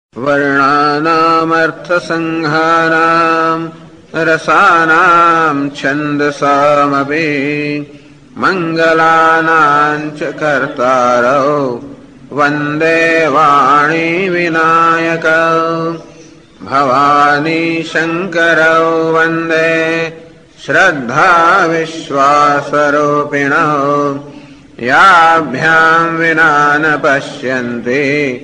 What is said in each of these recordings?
वर्णानामर्थसङ्घानाम् रसानाम् छन्दसामपि मङ्गलानाम् च कर्तारौ वन्दे वाणी विनायकौ भवानी शङ्करौ वन्दे श्रद्धा विश्वासरूपिणौ याभ्याम् विना न पश्यन्ति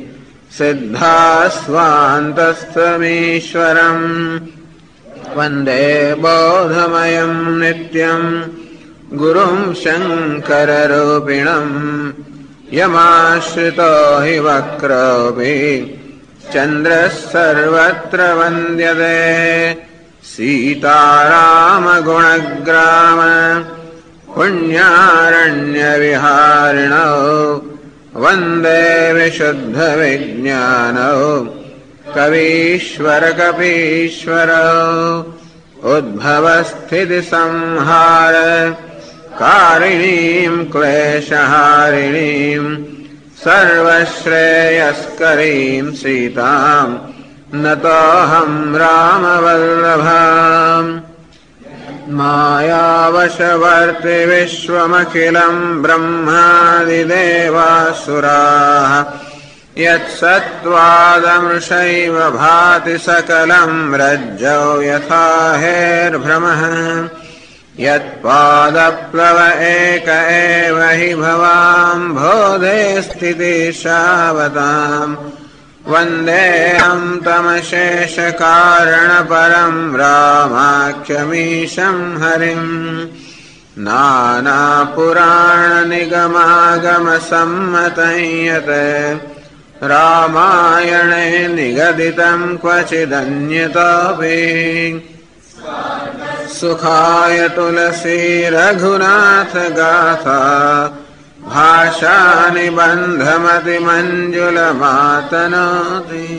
सिद्धास्वान्तस्थमीश्वरम् वन्दे बोधमयम् नित्यम् गुरुम् शङ्कररूपिणम् यमाश्रितो हि वक्रोऽपि चन्द्रः सर्वत्र वन्द्यते सीतारामगुणग्राम पुण्यारण्यविहारिणौ वन्दे विशुद्धविज्ञानौ कवीश्वरकपीश्वरौ उद्भवस्थितिसंहार कारिणीम् क्लेशहारिणीम् सर्वश्रेयस्करीम् सीताम् नतोऽहम् रामवल्लभाम् मायावशवर्ति विश्वमखिलम् ब्रह्मादिदेवासुराः यत्सत्त्वादमृषैव भाति सकलम् रज्जौ यथा हेर्भ्रमः यत्पादप्लव एक एव हि भवाम् बोधे स्थितिशावताम् वन्देऽहम् तमशेषकारणपरम् रामाख्यमीशम् हरिम् नानापुराणनिगमागमसम्मतं यत् रामायणे निगदितम् क्वचिदन्यतोऽपि सुखाय तुलसी रघुनाथ गाथा भाषा निबन्धमतिमञ्जुलमातनोति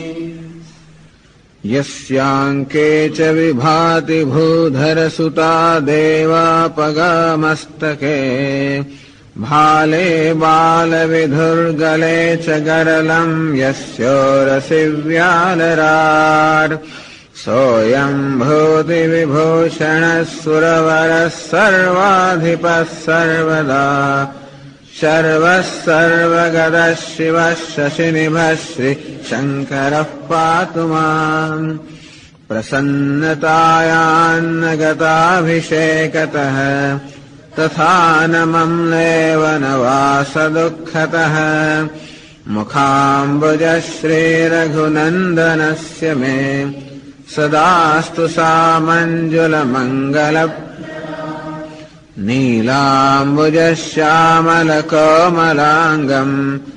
यस्याङ्के च विभाति भूधरसुता देवापगामस्तके भाले बालविधुर्गले च गरलम् यस्योरसि व्यालराट् सोऽयम् भूतिविभूषणः सुरवरः सर्वाधिपः सर्वदा शर्वः सर्वगतः शिवः शशिनिभः श्रीशङ्करः पातु माम् प्रसन्नतायान्न गताभिषेकतः तथा न मम्लेव न वासदुःखतः मुखाम्बुजः श्रीरघुनन्दनस्य मे सदास्तु सामञ्जुलमङ्गल नीलाम्बुजश्यामलकोमलाङ्गम्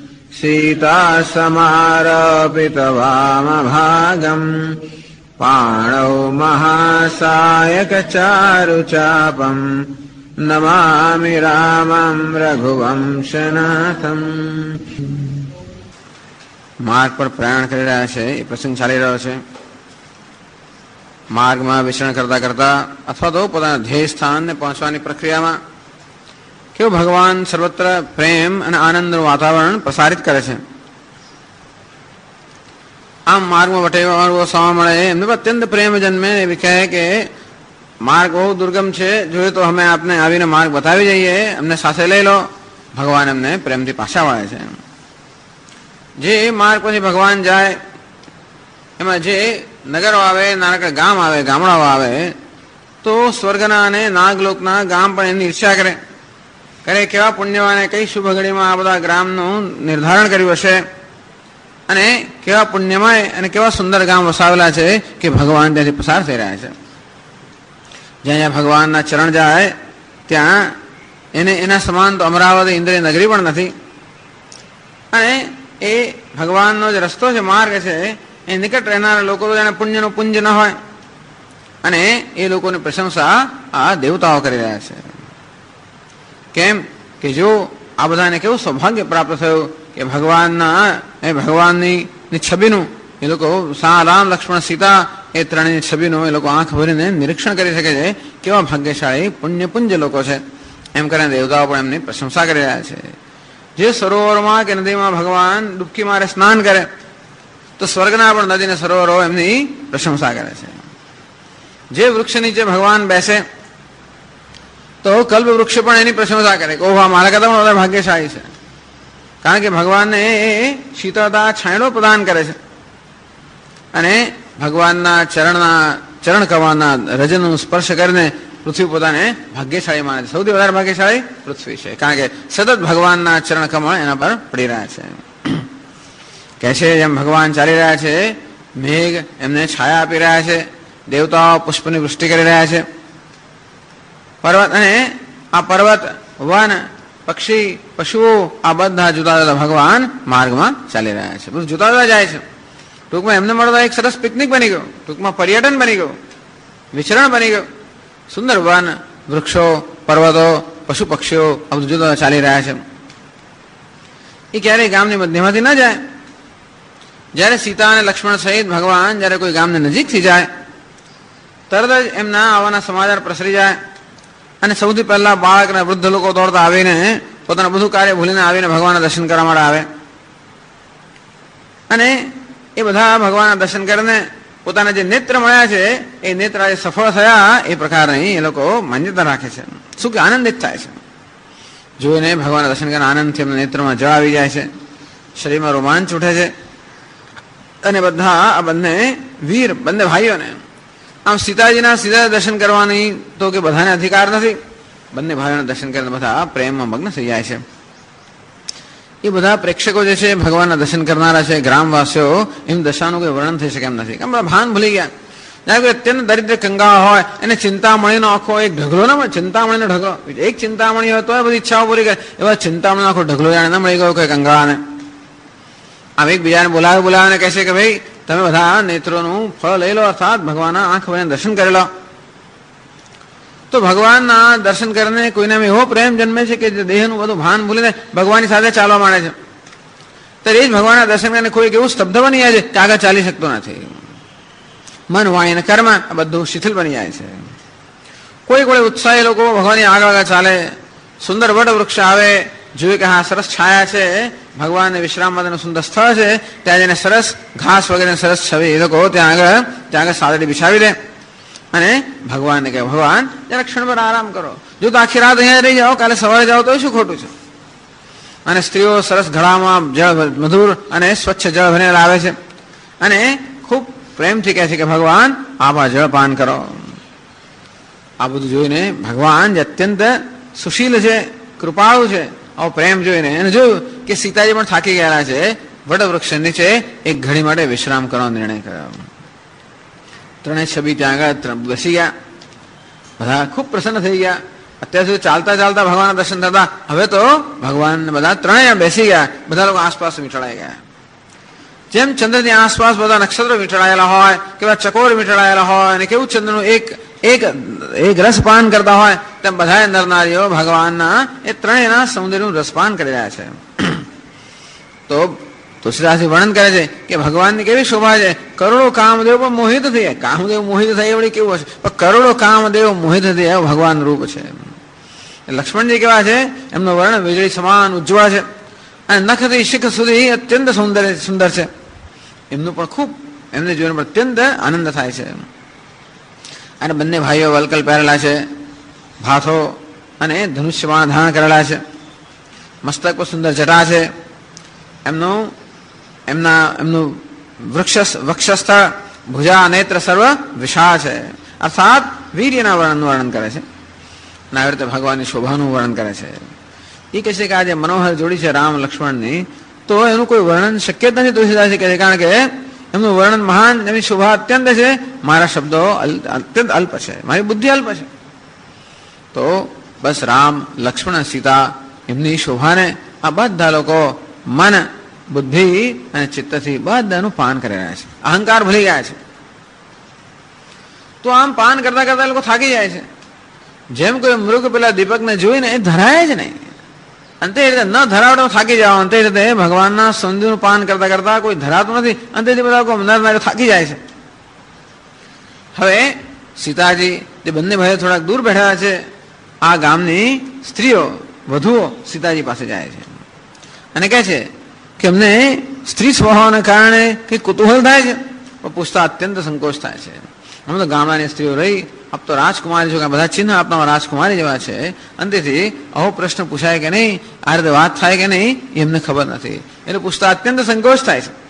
सीतासमारोपितवामभागम् पाणौ महासायकचारुचापम् नमामि रामम् रघुवंशनाथम्। मार्ग पर प्रयाण કરી રહ્યા છે એ પ્રસંગ ચાલી રહ્યો છે। માર્ગમાં વિચરણ કરતા કરતા અથવા તો પોતાના ધ્યેય સ્થાનને પહોંચવાની પ્રક્રિયામાં કેવું ભગવાન સર્વત્ર પ્રેમ અને આનંદનું વાતાવરણ પ્રસારિત કરે છે। આમ માર્ગમાં વટેવાળો સવા મળે એમને અત્યંત પ્રેમ જન્મે એવી કહે કે માર્ગ બહુ દુર્ગમ છે, જોઈએ તો અમે આપને આવીને માર્ગ બતાવી જઈએ, અમને સાથે લઈ લો। ભગવાન એમને પ્રેમથી પાછા વાળે છે। જે માર્ગ પછી ભગવાન જાય એમાં જે નગરો આવે, નાનકડા ગામ આવે, ગામડાઓ આવે તો સ્વર્ગના અને નાગલોકના ગામ પણ એની ઈર્ષ્યા કરે કેવા પુણ્યવાને કઈ શુભ ઘડીમાં આ બધા ગ્રામનું નિર્ધારણ કર્યું હશે અને કેવા પુણ્યમય અને કેવા સુંદર ગામ વસાવેલા છે કે ભગવાન ત્યાંથી પસાર થઈ રહ્યા છે। જ્યાં જ્યાં ભગવાનના ચરણ જાય ત્યાં એના સમાન તો અમરાવતી ઇન્દ્રિય નગરી પણ નથી। અને એ ભગવાનનો જે રસ્તો છે, માર્ગ છે, એ નિકટ રહેનારા લોકો તો જાણે પુણ્યનું પુંજ ન હોય અને એ લોકોની પ્રશંસા આ દેવતાઓ કરી રહ્યા છે। કેમ કે જો આ બધાને કેવું સૌભાગ્ય પ્રાપ્ત થયું કે ભગવાનની છબીનું એ લોકો રામ લક્ષ્મણ સીતા એ ત્રણેયની છબીનું એ લોકો આંખ ભરીને નિરીક્ષણ કરી શકે છે। કેવા ભાગ્યશાળી પુણ્યપુંજ લોકો છે એમ કરીને દેવતાઓ પણ એમની પ્રશંસા કરી રહ્યા છે। જે સરોવરમાં કે નદીમાં ભગવાન ડૂબકી મારે સ્નાન કરે તો સ્વર્ગના પણ નદી ને સરોવરો એમની પ્રશંસા કરે છે. જે વૃક્ષ નીચે ભગવાન બેસે તો કલ્પ વૃક્ષ પણ એની પ્રશંસા કરે કે ઓહો મારા કરતા પણ વધારે ભાગ્યશાળી છે, કારણ કે ભગવાનને એ શીતળતા છાંયડો પ્રદાન કરે છે અને ભગવાનના ચરણ કમળના રજનનું સ્પર્શ કરીને પૃથ્વી પોતાને ભાગ્યશાળી માને છે. સૌથી વધારે ભાગ્યશાળી પૃથ્વી છે, કારણ કે સતત ભગવાનના ચરણ કમળ એના પર પડી રહ્યા છે. કહે છે જેમ ભગવાન ચાલી રહ્યા છે, મેઘ એમને છાયા આપી રહ્યા છે, દેવતાઓ પુષ્પની વૃષ્ટિ કરી રહ્યા છે, પર્વત અને આ પર્વત વન પક્ષી પશુઓ આ બધા જુદા જુદા ભગવાન માર્ગમાં ચાલી રહ્યા છે, બધું જુદા જુદા જાય છે. ટૂંકમાં એમને મળતા એક સરસ પિકનિક બની ગયું, ટૂંકમાં પર્યટન બની ગયું, વિચરણ બની ગયું. સુંદર વન વૃક્ષો પર્વતો પશુ પક્ષીઓ આ બધું જુદા ચાલી રહ્યા છે. એ ક્યારેય ગામની મધ્યમાંથી ન જાય. જ્યારે સીતા અને લક્ષ્મણ સહિત ભગવાન જ્યારે કોઈ ગામને નજીકથી જાય તરત જ એમના આવવાના સમાચાર પ્રસરી જાય અને સૌથી પહેલા બાળક અને વૃદ્ધ લોકો દોડતા આવીને પોતાનું બધું કાર્ય ભૂલીને આવીને ભગવાનના દર્શન કરવા માટે આવે અને એ બધા ભગવાનના દર્શન કરીને પોતાના જે નેત્ર મળ્યા છે એ નેત્ર આજે સફળ થયા એ પ્રકારની એ લોકો માન્યતા રાખે છે. શું કે આનંદિત થાય છે જોઈને ભગવાનના દર્શન કરીને આનંદથી એમના નેત્રમાં જળ આવી જાય છે, શરીરમાં રોમાંચ ઉઠે છે અને બધા આ બંને વીર બંને ભાઈઓને આમ સીતાજીના સીધા દર્શન કરવાની તો કે બધાને અધિકાર નથી, બંને ભાઈઓના દર્શન કરીને બધા પ્રેમમાં મગ્ન થઈ જાય છે. એ બધા પ્રેક્ષકો જે છે ભગવાનના દર્શન કરનારા છે ગ્રામવાસીઓ એમ દશાનું કોઈ વર્ણન થઈ શકે એમ નથી, કેમ ભાન ભૂલી ગયા. જ્યારે કોઈ અત્યંત દરિદ્ર કંગાળ હોય એને ચિંતામણીનો આખો એક ઢગલો ના મળે, ચિંતામણીનો ઢગલો, એક ચિંતામણી હોય તો બધી ઈચ્છાઓ પૂરી કરે, એવા ચિંતામણીનો આખો ઢગલો જાણે ના મળી ગયો કોઈ કંગાળાને. આમ એકબીજાને બોલાવે કહે છે કે ભાઈ તમે બધા નેત્રોનું ફળ લઈ લો, અર્થાત ભગવાનના આંખ ભરીને દર્શન કરી લો. તો ભગવાનના દર્શન કરીને કોઈને એવો પ્રેમ જન્મે છે કે જે દેહનું બધું ભાન ભૂલીને ભગવાનની સાથે ચાલવા માંડે છે. ત્યારે એ જ ભગવાનના દર્શન કરીને કોઈ એવું સ્તબ્ધ બની જાય છે કે આગળ ચાલી શકતો નથી. મન વાણી અને કર્મ આ બધું શિથિલ બની જાય છે. કોઈ ઉત્સાહી લોકો ભગવાનની આગળ ચાલે, સુંદર વડ વૃક્ષ આવે, જોયું કે હા સરસ છાયા છે, ભગવાનને વિશ્રામ માટેનું સુંદર સ્થળ છે, ત્યાં જઈને સરસ ઘાસ વગેરે સરસ છવી એ લોકો ત્યાં આગળ સાદડી બિછાવી દે અને ભગવાનને કહે ભગવાન જરા ક્ષણ પર આરામ કરો, જો તો આખી રાત અહીંયા રહી જાઓ, કાલે સવારે જાઓ તો શું ખોટું છે. અને સ્ત્રીઓ સરસ ઘડામાં જળ મધુર અને સ્વચ્છ જળ ભરીને લાવે છે અને ખૂબ પ્રેમથી કહે છે કે ભગવાન આપ આ જળ પાન કરો. આ બધું જોઈને ભગવાન જે અત્યંત સુશીલ છે, કૃપાળુ છે, આવો પ્રેમ જોઈને એને જોયું કે સીતાજી પણ થાકી ગયેલા છે, વડવૃક્ષ નીચે એક ઘડી માટે વિશ્રામ કરવાનો નિર્ણય કર્યો. ત્રણેય છબી ત્યાં આગળ બેસી ગયા, બધા ખૂબ પ્રસન્ન થઈ ગયા. અત્યાર સુધી ચાલતા ચાલતા ભગવાનના દર્શન થતા, હવે તો ભગવાન બધા ત્રણેય બેસી ગયા, બધા લોકો આસપાસ વીંટળાઈ ગયા. જેમ ચંદ્રની આસપાસ બધા નક્ષત્રો વીંટળાયેલા હોય, કેવા ચકોર વીંટળાયેલા હોય અને કેવું ચંદ્રનું એક રસપાન કરતા હોય તેમ બધા નરનારીઓ ભગવાનના એ ત્રણેયના સૌંદર્યનું રસપાન કરી રહ્યા છે. તો તુલસીદાસજી વર્ણન કરે છે કે ભગવાનની કેવી શોભા છે, કરોડો કામદેવ પણ મોહિત થઈ. કામદેવ મોહિત થાય એવડી કેવું હશે, પણ કરોડો કામદેવ મોહિત થઈ એવું ભગવાન રૂપ છે. લક્ષ્મણજી કેવા છે, એમનું વર્ણન વીજળી સમાન ઉજ્જવળ છે અને નખથી શિખ સુધી અત્યંત સુંદર છે. એમનું પણ ખૂબ એમને જોઈને પણ અત્યંત આનંદ થાય છે. અને બંને ભાઈઓ વલકલ પહેરેલા છે, ભાથો અને ધનુષ્યબાણ ધારણ કરેલા છે, મસ્તક પર સુંદર જટા છે, એમનું વક્ષસ્થળ ભુજા નેત્ર સર્વ વિશાળ છે, અર્થાત વીર્યના વર્ણન કરે છે અને આવી રીતે ભગવાનની શોભાનું વર્ણન કરે છે. એ કહે છે કે આ જે મનોહર જોડી છે રામ લક્ષ્મણની, તો એનું કોઈ વર્ણન શક્ય જ નથી તુલસીદાસજી કહે છે, કારણ કે એમનું વર્ણન મહાન, એમની શોભા અત્યંત છે, મારા શબ્દો અત્યંત અલ્પ છે, મારી બુદ્ધિ અલ્પ છે. તો બસ રામ લક્ષ્મણ સીતા એમની શોભાને આ બધા લોકો મન બુદ્ધિ અને ચિત્તથી બધાનું પાન કરી રહ્યા છે, અહંકાર ભૂલી ગયા છે. તો આમ પાન કરતા કરતા લોકો થાકી જાય છે. જેમ કોઈ મૃગ પેલા દીપકને જોઈને એ ધરાય જ નહીં, અંતે રીતે ન ધરાવડો થાકી જાવ, અંતે રીતે ભગવાનના સૌંદર્યનું પાન કરતા કરતા કોઈ ધરાતું નથી, અંતેથી બધા લોકો નર થાકી જાય છે. હવે સીતાજી જે બંને ભાઈઓ થોડાક દૂર બેઠા છે, આ ગામની સ્ત્રીઓ વધુઓ સીતાજી પાસે જાય છે અને કહે છે કે અમને સ્ત્રી સ્વભાવના કારણે કઈ કુતૂહલ થાય છે, પણ પૂછતા અત્યંત સંકોચ થાય છે. અમે તો ગામડાની સ્ત્રીઓ રહી, આપ તો રાજકુમારી છો, કે બધા ચિહ્ન આપના રાજકુમારી જેવા છે, અંતેથી આવો પ્રશ્ન પૂછાય કે નહીં, આ રીતે વાત થાય કે નહીં, એ એમને ખબર નથી. એટલે પૂછતા અત્યંત સંકોચ થાય છે,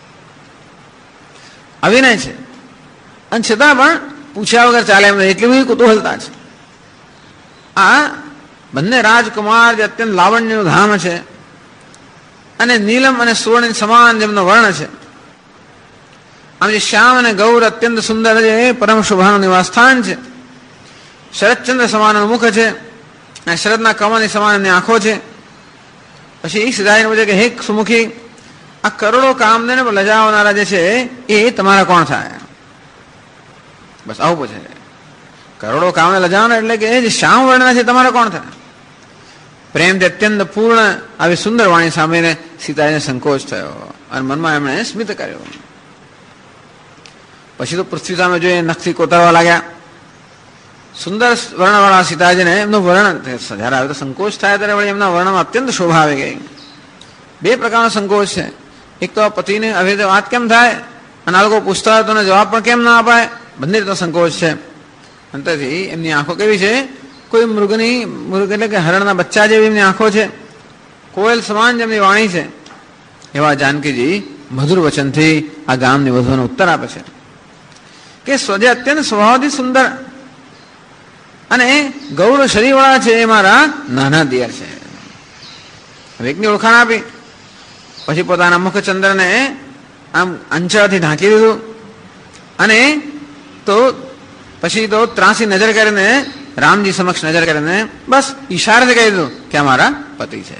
અવિનય છે, અને છતાં પણ પૂછ્યા વગર ચાલે એમ એટલી બધી કુતૂહલતા છે. આ બંને રાજકુમાર જે અત્યંત લાવણ્યનું ધામ છે, અને નીલમ અને સુવર્ણ સમાન જેમનો વર્ણ છે, આમ જે શ્યામ અને ગૌર અત્યંત સુંદર છે, પરમ શોભાનું નિવાસ સ્થાન છે. શરદચંદ્ર સમાન મુખ છે, અને શરદના કમળની સમાન એમની આંખો છે. પછી એ સીધાઈને પૂછે કે હે સુમુખી, આ કરોડો કામને લજાવનારા જે છે એ તમારા કોણ થાય? બસ આવું પૂછે. કરોડો કામને લજાવનાર એટલે કે જે શ્યામ વર્ણના છે તમારા કોણ થાય? પ્રેમથી અત્યંત પૂર્ણ આવી સુંદર વાણી સાંભળીને સીતાજીને સંકોચ થયો, અને મનમાં એમણે સ્મિત કર્યો. પછી તો પૃથ્વી સામે જોઈએ નખથી કોતરવા લાગ્યા. સુંદર વર્ણવાળા સીતાજીને એમનું વર્ણન જયારે આવે તો સંકોચ થાય, ત્યારે વળી એમના વર્ણમાં અત્યંત શોભા આવી ગઈ. બે પ્રકારનો સંકોચ છે. એક તો પતિને આવી રીતે વાત કેમ થાય, અને આ લોકો પૂછતા હોય તો જવાબ પણ કેમ ના અપાય, બંને રીતનો સંકોચ છે. અંતરથી એમની આંખો કેવી છે, કોઈ મૃગ એટલે કે હરણના બચ્ચા જેવી એમની આંખો છે, કોયલ સમાન જેમની વાણી છે. એવા જાનકીજી મધુર વચનથી આ ગામની વધુનો ઉત્તર આપે છે કે સ્વજે અત્યંત સ્વભાવથી સુંદર અને ગૌર શરીરવાળા છે, એ મારા નાના દિયર છે. એકની ઓળખાણ આપી, પછી પોતાના મુખચંદ્રને આમ અંચળથી ઢાંકી દીધું, અને તો પછી તો ત્રાસી નજર કરીને રામજી સમક્ષ નજર કરીને બસ ઈશારાથી કહી દીધું કે અમારા પતિ છે.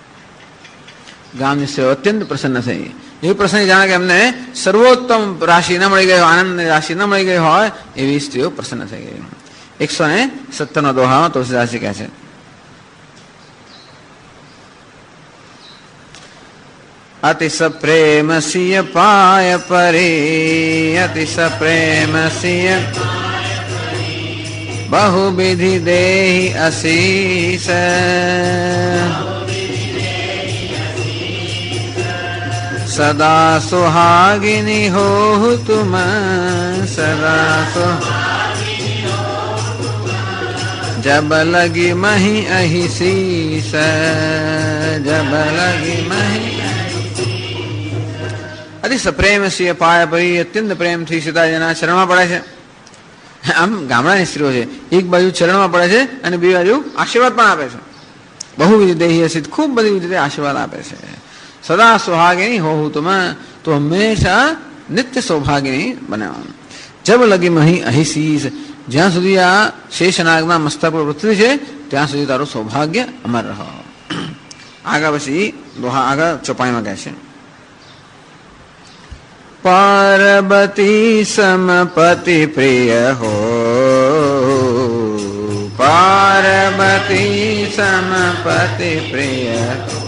ગામની સ્ત્રીઓ અત્યંત પ્રસન્ન થઈ. એવી પ્રસન્ન જાણે કે એમને સર્વોત્તમ રાશિ ન મળી ગયો, આનંદની રાશિ ન મળી ગઈ હોય એવી સ્ત્રીઓ પ્રસન્ન થઈ ગઈ. 170 દોહા તુલસીદાસજી કહે છે, અતિશ પ્રેમ સિય પાય પરી, અતિશ પ્રેમ સિય બહુવિધિ દેહી અશીષ, સદા સુહાગિની હો તુમ, સદા જબ લગી મહી અહી શીશ, જબ લગી મહી. અતિશ પ્રેમ સિંહ પાય પરી, અત્યંત પ્રેમથી સીતાજીના ચરણમાં પડે છે. આમ ગામડાની સ્ત્રીઓ છે, એક બાજુ ચરણમાં પડે છે અને બીજી બાજુ આશીર્વાદ પણ આપે છે. બહુવિધ દેહી અસિત, ખૂબ બધી રીતે આશીર્વાદ આપે છે. સદા સૌભાગિની હોવું તમે, તો હંમેશા નિત્ય સૌભાગિની બનાવવાનું. જબ લગી મહી અહી શીશ, જ્યાં સુધી આ શેષનાગના મસ્તક પર પૃથ્વી છે ત્યાં સુધી તારું સૌભાગ્ય અમર રહો. આગળ પછી દોહા આગળ ચોપાઈમાં કહે છે, પાર્વતી સમપતિ પ્રિય હો, પાર્વતી સમપતિ પ્રિય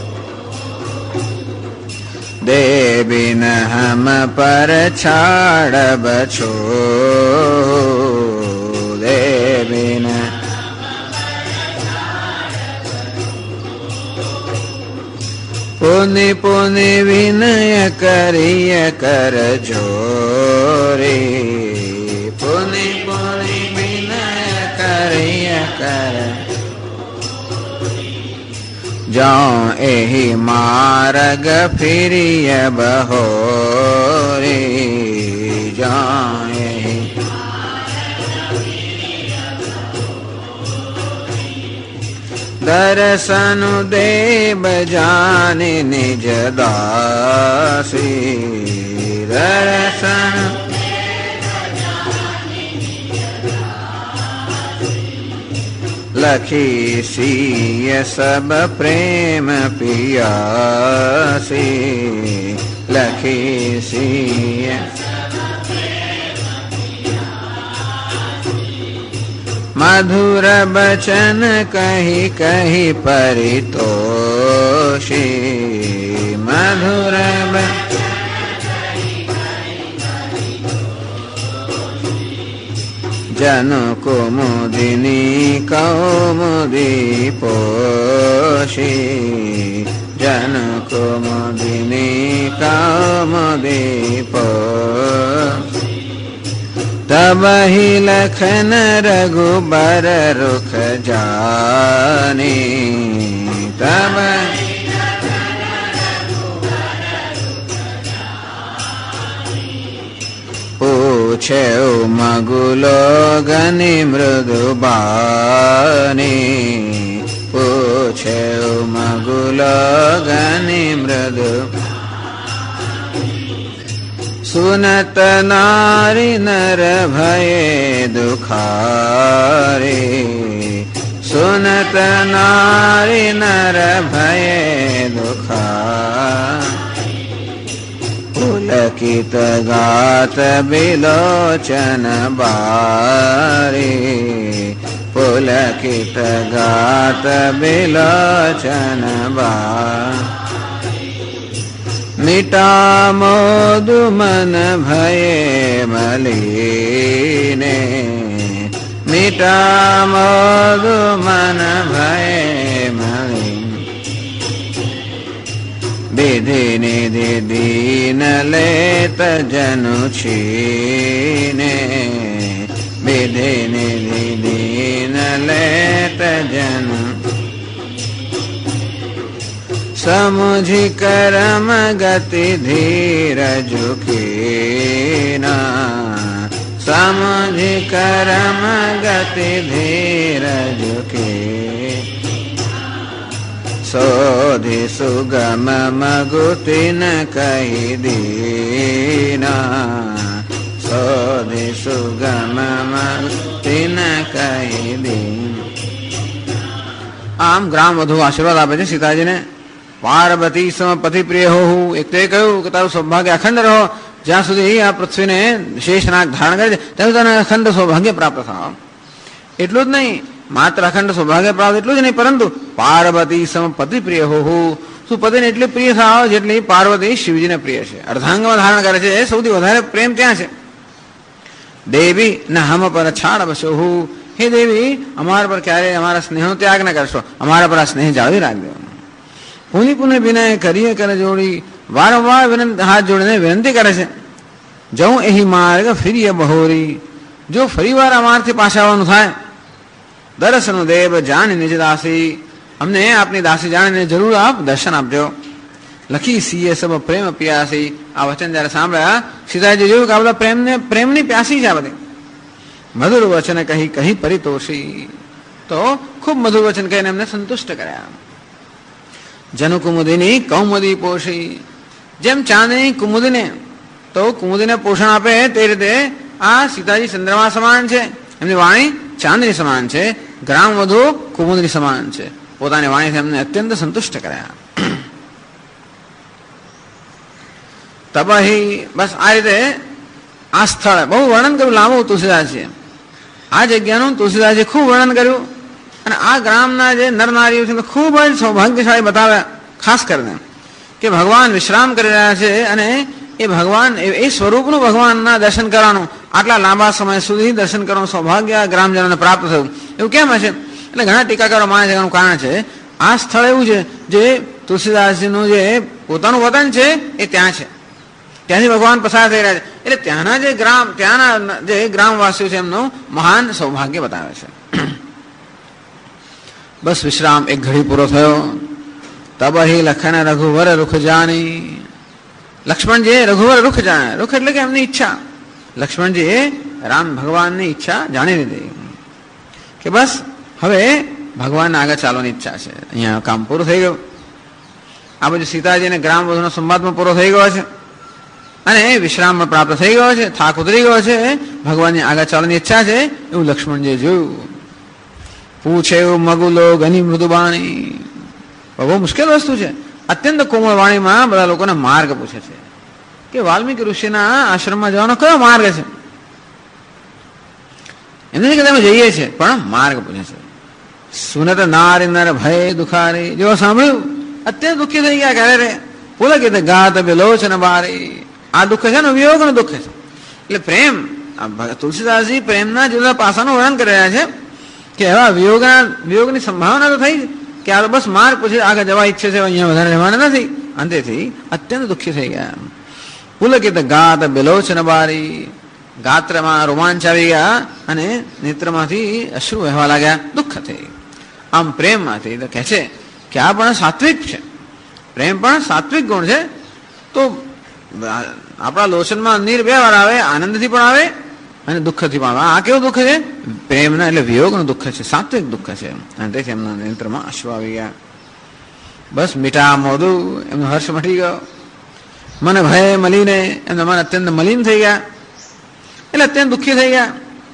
દેવીન હમ પર છાડબ છો, દેવીન પુનિ પુનિ વિનય કરીય કર જોરી, પુનિ પુનિ વિનય કરીય કર જાઉં એહી માર્ગ ફિરિય બહોરી, જાઉં એહી દર્શનુ દેવ જાની નિજ દાસી, દર્શન લખી સિય સબ પ્રેમ પિયાસી, લખી સિય મધુર બચન કહી કહી પરિતોષી, મધુર જન કુમુદિની કૌમુદી પોષી, जन कुमुदिनी कामदीप तब ही लखन रघुबर रुख जानी तब पूछे मगुलो गनि मृदुबानी पूछे मगुलो गनि मृदु सुनत नारी नर भये दुखारे सुनत नारी नर भये दुखार पुलकित गात बिलोचन बारे पुलकित गात बिलोचन बार मिटा मोदु मन भये मलिने मिटा मोदु मन भये मलिने विधि निधि दीन लेत जनु छीने विधि निधि दीन लेत जनु समुझि करम गति धीरज कीना समुझि करम गति धीरज की सोधि सुगम मगुति न कही दीना सोधि सुगम मगुति न कही दीन। आम ग्राम વધુ આશીર્વાદ આપે છે સીતાજીને પાર્વતી સમ પતિ પ્રિય હોવું એક તો એ કહ્યું કે તારું સૌભાગ્ય અખંડ રહો જ્યાં સુધી આ પૃથ્વીને શેષનાગ ધારણ કરે છે ત્યાં તને અખંડ સૌભાગ્ય પ્રાપ્ત થાવ એટલું જ નહીં માત્ર અખંડ સૌભાગ્ય પ્રાપ્ત એટલું જ નહીં પરંતુ પાર્વતી સમ પતિ પ્રિય હોવું શું પતિને એટલી પ્રિય થાવ જેટલી પાર્વતી શિવજીને પ્રિય છે અર્ધાંગમાં ધારણ કરે છે એ સૌથી વધારે પ્રેમ ત્યાં છે દેવી ન હમ પર છાડ બસો હું હે દેવી અમારા પર ક્યારે અમારા સ્નેહનો ત્યાગ ન કરશો અમારા પર આ સ્નેહ જાળવી રાખજો પુનિ પુને વિનય કરીએ કરે જોડી વારંવાર હાથ જોડીને વિનંતી કરે છે જવું એહી માર્ગ ફિરીએ બહોરી જો ફરીવાર અમારથી પાછા આવવાનું થાય દર્શન દેવ જાણી નિજ દાસી અમને આપની દાસી જાણીને જરૂર આપ દર્શન આપજો લખી સીએ સબ પ્રેમ પ્યાસી આ વચન જયારે સાંભળ્યા સીતાજી જોયું કે આ બધા પ્રેમની પ્યાસી છે આ બધી મધુર વચન કહી કહી પરિતોષી તો ખૂબ મધુર વચન કહીને એમને સંતુષ્ટ કર્યા જનુ કુમુદિની કૌમુદી પોષી જેમ ચાંદની કુમુદીને તો કુમુદીને પોષણ આપે તે રીતે આ સીતાજી ચંદ્રમા સમાન છે એમની વાણી ચાંદની સમાન છે ગ્રામ વધુ કુમુદની સમાન છે પોતાની વાણીથી એમને અત્યંત સંતુષ્ટ કર્યા તબહી બસ આ રીતે આ સ્થળ બહુ વર્ણન કર્યું લાંબુ તુલસીદાસ છે આ જગ્યાનું તુલસીદાસજી ખૂબ વર્ણન કર્યું અને આ ગ્રામના જે નર નારીઓ છે ખૂબ જ સૌભાગ્યશાળી બતાવ્યા ખાસ કરીને કે ભગવાન વિશ્રામ કરી રહ્યા છે અને એ ભગવાન એ સ્વરૂપનું ભગવાનના દર્શન કરવાનું આટલા લાંબા સમય સુધી દર્શન કરવાનું સૌભાગ્ય ગ્રામજનોને પ્રાપ્ત થયું એવું કેમ હશે એટલે ઘણા ટીકાકારો માને છે એનું કારણ છે આ સ્થળ એવું છે જે તુલસીદાસજીનું જે પોતાનું વતન છે એ ત્યાં છે ત્યાંથી ભગવાન પસાર થઈ રહ્યા છે એટલે ત્યાંના જે ગ્રામવાસીઓ છે એમનું મહાન સૌભાગ્ય બતાવે છે બસ વિશ્રામ એક ઘડી પૂરો થયો તબહી લખન રઘુવર રૂખ જાની લક્ષ્મણજીએ રઘુવર રૂખ જાણે રૂખ એટલે કે એમની ઈચ્છા લક્ષ્મણજીએ રામ ભગવાનની ઈચ્છા જાણી લીધી કે બસ હવે ભગવાનને આગળ ચાલવાની ઈચ્છા છે અહીંયા કામ પૂરું થઈ ગયું આ બધું સીતાજી અને ગ્રામ બધુનો સંવાદમાં પૂરો થઈ ગયો છે અને વિશ્રામમાં પ્રાપ્ત થઈ ગયો છે થાક ઉતરી ગયો છે ભગવાનની આગળ ચાલવાની ઈચ્છા છે એવું લક્ષ્મણજીએ જોયું પૂછે એવું મગુલો ઘની મૃદુબાણી બહુ મુશ્કેલ વસ્તુ છે અત્યંત કોમળ વાણીમાં બધા લોકોને માર્ગ પૂછે છે કે વાલ્મીકી ઋષિના આશ્રમમાં જવાનો કયો માર્ગ છે એમને કે તમે જઈએ છીએ પણ માર્ગ પૂછે છે સુનત નારી નર ભય દુખારી જો સાંભળ્યું અત્યંત દુઃખી થઈ ગયા ક્યારે રે પુલકિત ગાત બિલોચન બારી આ દુઃખ છે ને વિયોગનું દુઃખ છે એટલે પ્રેમ તુલસીદાસજી પ્રેમના જુદા પાસાનું વર્ણન કરી રહ્યા છે કે એવા વિયોગની સંભાવના તો થઈ કે આ બસ માર્ગ પછી આગળ જવા ઈચ્છે છે, અહીંયા વધારે રહેવાના નથી. અંતેથી અત્યંત દુઃખી થઈ ગયા. પુલકિત ગાત બેલોચન બારી, ગાત્રમાં રોમાંચ આવી ગયા અને નેત્રમાંથી અશ્રુ વહેવા લાગ્યા દુઃખથી. આમ પ્રેમમાંથી તો કહે છે કે આ પણ સાત્વિક છે, પ્રેમ પણ સાત્વિક ગુણ છે. તો આપણા લોચનમાં નીર બે વાર આવે, આનંદથી પણ આવે અને દુઃખથી પણ આવે. આ કેવું દુઃખ છે? પ્રેમના એટલે વિયોગનું દુઃખ છે, સાત્વિક દુઃખ છે. અને તેથી એમના નેત્રમાં અશ્રુ આવી ગયા. બસ મીઠા મોદું એમનો હર્ષ મટી ગયો. મને ભય મલીને એમના મન અત્યંત મલિન થઈ ગયા, એટલે અત્યંત દુઃખી થઈ ગયા.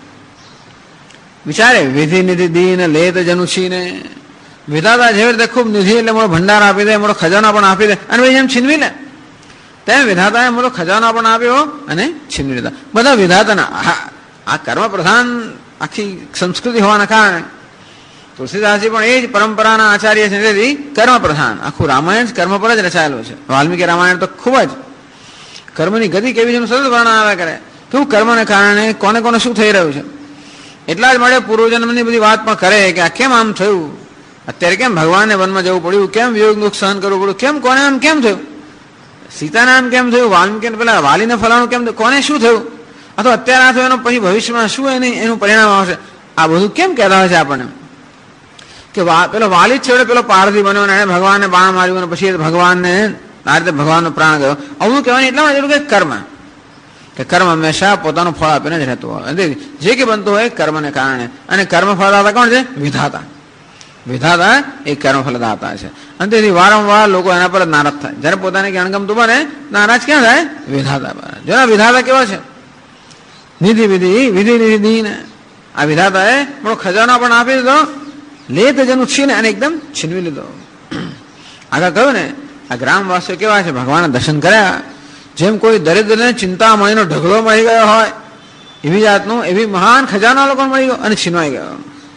વિચારે વિધિ નિધિ દીન લેત જનુછીને, વિધાતા જેવી રીતે ખૂબ નિધિ એટલે મોટો ભંડાર આપી દે, મોટો ખજાનો પણ આપી દે અને પછી એમ છીનવી લે, તેમ વિધાતાએ મોટો ખજાનો પણ આપ્યો અને છીનવી લીધા. બધા વિધાતાના આ કર્મ પ્રધાન આખી સંસ્કૃતિ હોવાના કારણે તુલસીદાસજી પણ એ જ પરંપરાના આચાર્ય છે. તેથી કર્મ પ્રધાન આખું રામાયણ કર્મ પર જ રચાયેલું છે. વાલ્મીકી રામાયણ તો ખૂબ જ કર્મની ગતિ કેવી છે એનું સતત વર્ણન આવ્યા કરે. કેવું કર્મને કારણે કોને કોને શું થઈ રહ્યું છે. એટલા જ માટે પૂર્વજન્મની બધી વાત પણ કરે કે આ કેમ આમ થયું, અત્યારે કેમ ભગવાનને વનમાં જવું પડ્યું, કેમ વિયોગ દુઃખ સહન કરવું પડ્યું, કેમ કોને આમ કેમ થયું, સીતાને આમ કેમ થયું, વાલ્મીકીને પેલા વાલીને ફલાણું કેમ થયું, કોને શું થયું, અથવા અત્યારે આ થયું એનો પછી ભવિષ્યમાં શું એનું પરિણામ આવશે. આ બધું કેમ કહેતા હોય છે આપણને કે પેલો વાલી જ છેવડે પેલો પારધી બન્યો અને એને ભગવાનને બાણ માર્યું અને પછી ભગવાનને આ રીતે ભગવાનનો પ્રાણ ગયો. આવું કહેવાની એટલા માટે કે કર્મ, કે કર્મ હંમેશા પોતાનું ફળ આપીને જ રહેતું હોય. જે કે બનતું હોય કર્મને કારણે. અને કર્મ ફળદાતા કોણ છે? વિધાતા. વિધાતા એ કર્મ ફળદાતા છે. અને તેથી વારંવાર લોકો એના પર નારાજ થાય. જ્યારે પોતાને અણગમતું બને નારાજ ક્યાં થાય? વિધાતા પર. જોના વિધાતા કેવા છે? નિધિ વિધિ વિધિ નિધિ દીને, આ વિધાતાએ મોટો ખજાનો પણ આપી દીધો, લેત જનું છીને અને એકદમ છીનવી લીધો. આગળ કહ્યું ને આ ગ્રામવાસીઓ કેવા છે? ભગવાનના દર્શન કર્યા, જેમ કોઈ દરિદ્રને ચિંતામણીનો ઢગલો મળી ગયો હોય એવી જાતનું, એવી મહાન ખજાનો લોકો મળી ગયો અને છીનવાઈ ગયો.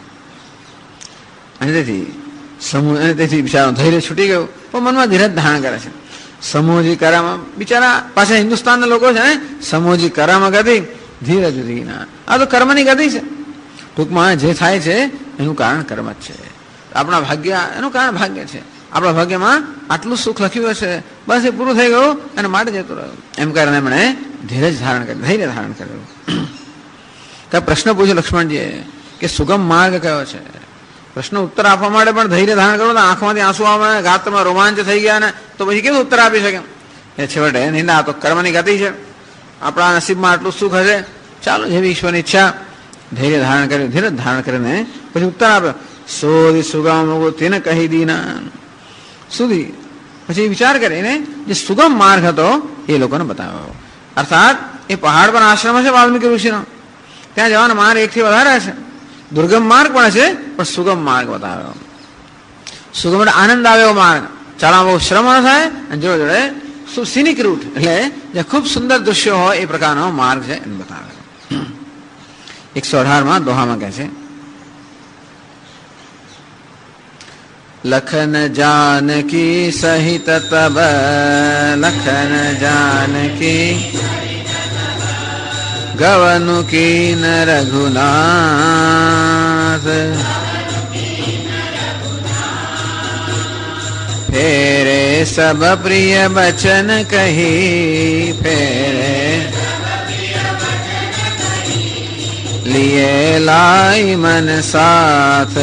અને તેથી બિચારાનું ધૈર્ય છૂટી ગયું, પણ મનમાં ધીરજ ધારણ કરે છે. સમૂહજી કરામાં બિચારા પાછા હિન્દુસ્તાનના લોકો છે ને, સમૂહજી કરામાં ગતિ ધીરજ ધીના. આ તો કર્મની ગતિ છે. ટૂંકમાં જે થાય છે એનું કારણ કર્મ જ છે. આપણા ભાગ્ય એનું કારણ ભાગ્ય છે. આપણા ભાગ્યમાં આટલું સુખ લખ્યું હશે, બસ એ પૂરું થઈ ગયું અને માટે જતું રહ્યું. એમ કરીને એમણે ધીરજ ધારણ કર્યું, ધૈર્ય ધારણ કર્યું. કઈ પ્રશ્ન પૂછ્યો લક્ષ્મણજીએ કે સુગમ માર્ગ કયો છે? પ્રશ્ન ઉત્તર આપવા માટે પણ ધૈર્ય ધારણ કરવું, આંખમાંથી આંસુ આવે, ગાત્રમાં રોમાંચ થઈ ગયા ને તો પછી કેવું ઉત્તર આપી શકે? એ છેવટે નિંદા તો કર્મની ગતિ છે. આપણા નસીબમાં આટલું સુખ હશે, ચાલો જેવી ઈશ્વરની ઈચ્છા. ધૈર્ય ધારણ કર્યું, ધીરજ ધારણ કરીને પછી ઉત્તર આપ્યો. સોદી સુગમ તેને કહી દીના સુધી. પછી વિચાર કરીને જે સુગમ માર્ગ હતો એ લોકોને બતાવ્યો. અર્થાત એ પહાડ પર આશ્રમ છે વાલ્મીકી ઋષિનો, ત્યાં જવાનો માર્ગ એકથી વધારે છે. દુર્ગમ માર્ગ પણ છે પણ સુગમ માર્ગ બતાવ્યો. સુગમ એટલે આનંદ આવે એવો માર્ગ, ચાલવામાં બહુ શ્રમ ન થાય અને જોડે જોડે સિનિક રૂટ એટલે જે ખૂબ સુંદર દૃશ્યો હોય એ પ્રકારનો માર્ગ છે એને બતાવે. 118માં દોહામાં કહે છે, લખન જાનકી સહિત તબ, લખન જાનકી ગવનુ કીન રઘુનાથ, ફેરે સબ પ્રિય બચન કહી, ફેરે लिए लाई मन साथ,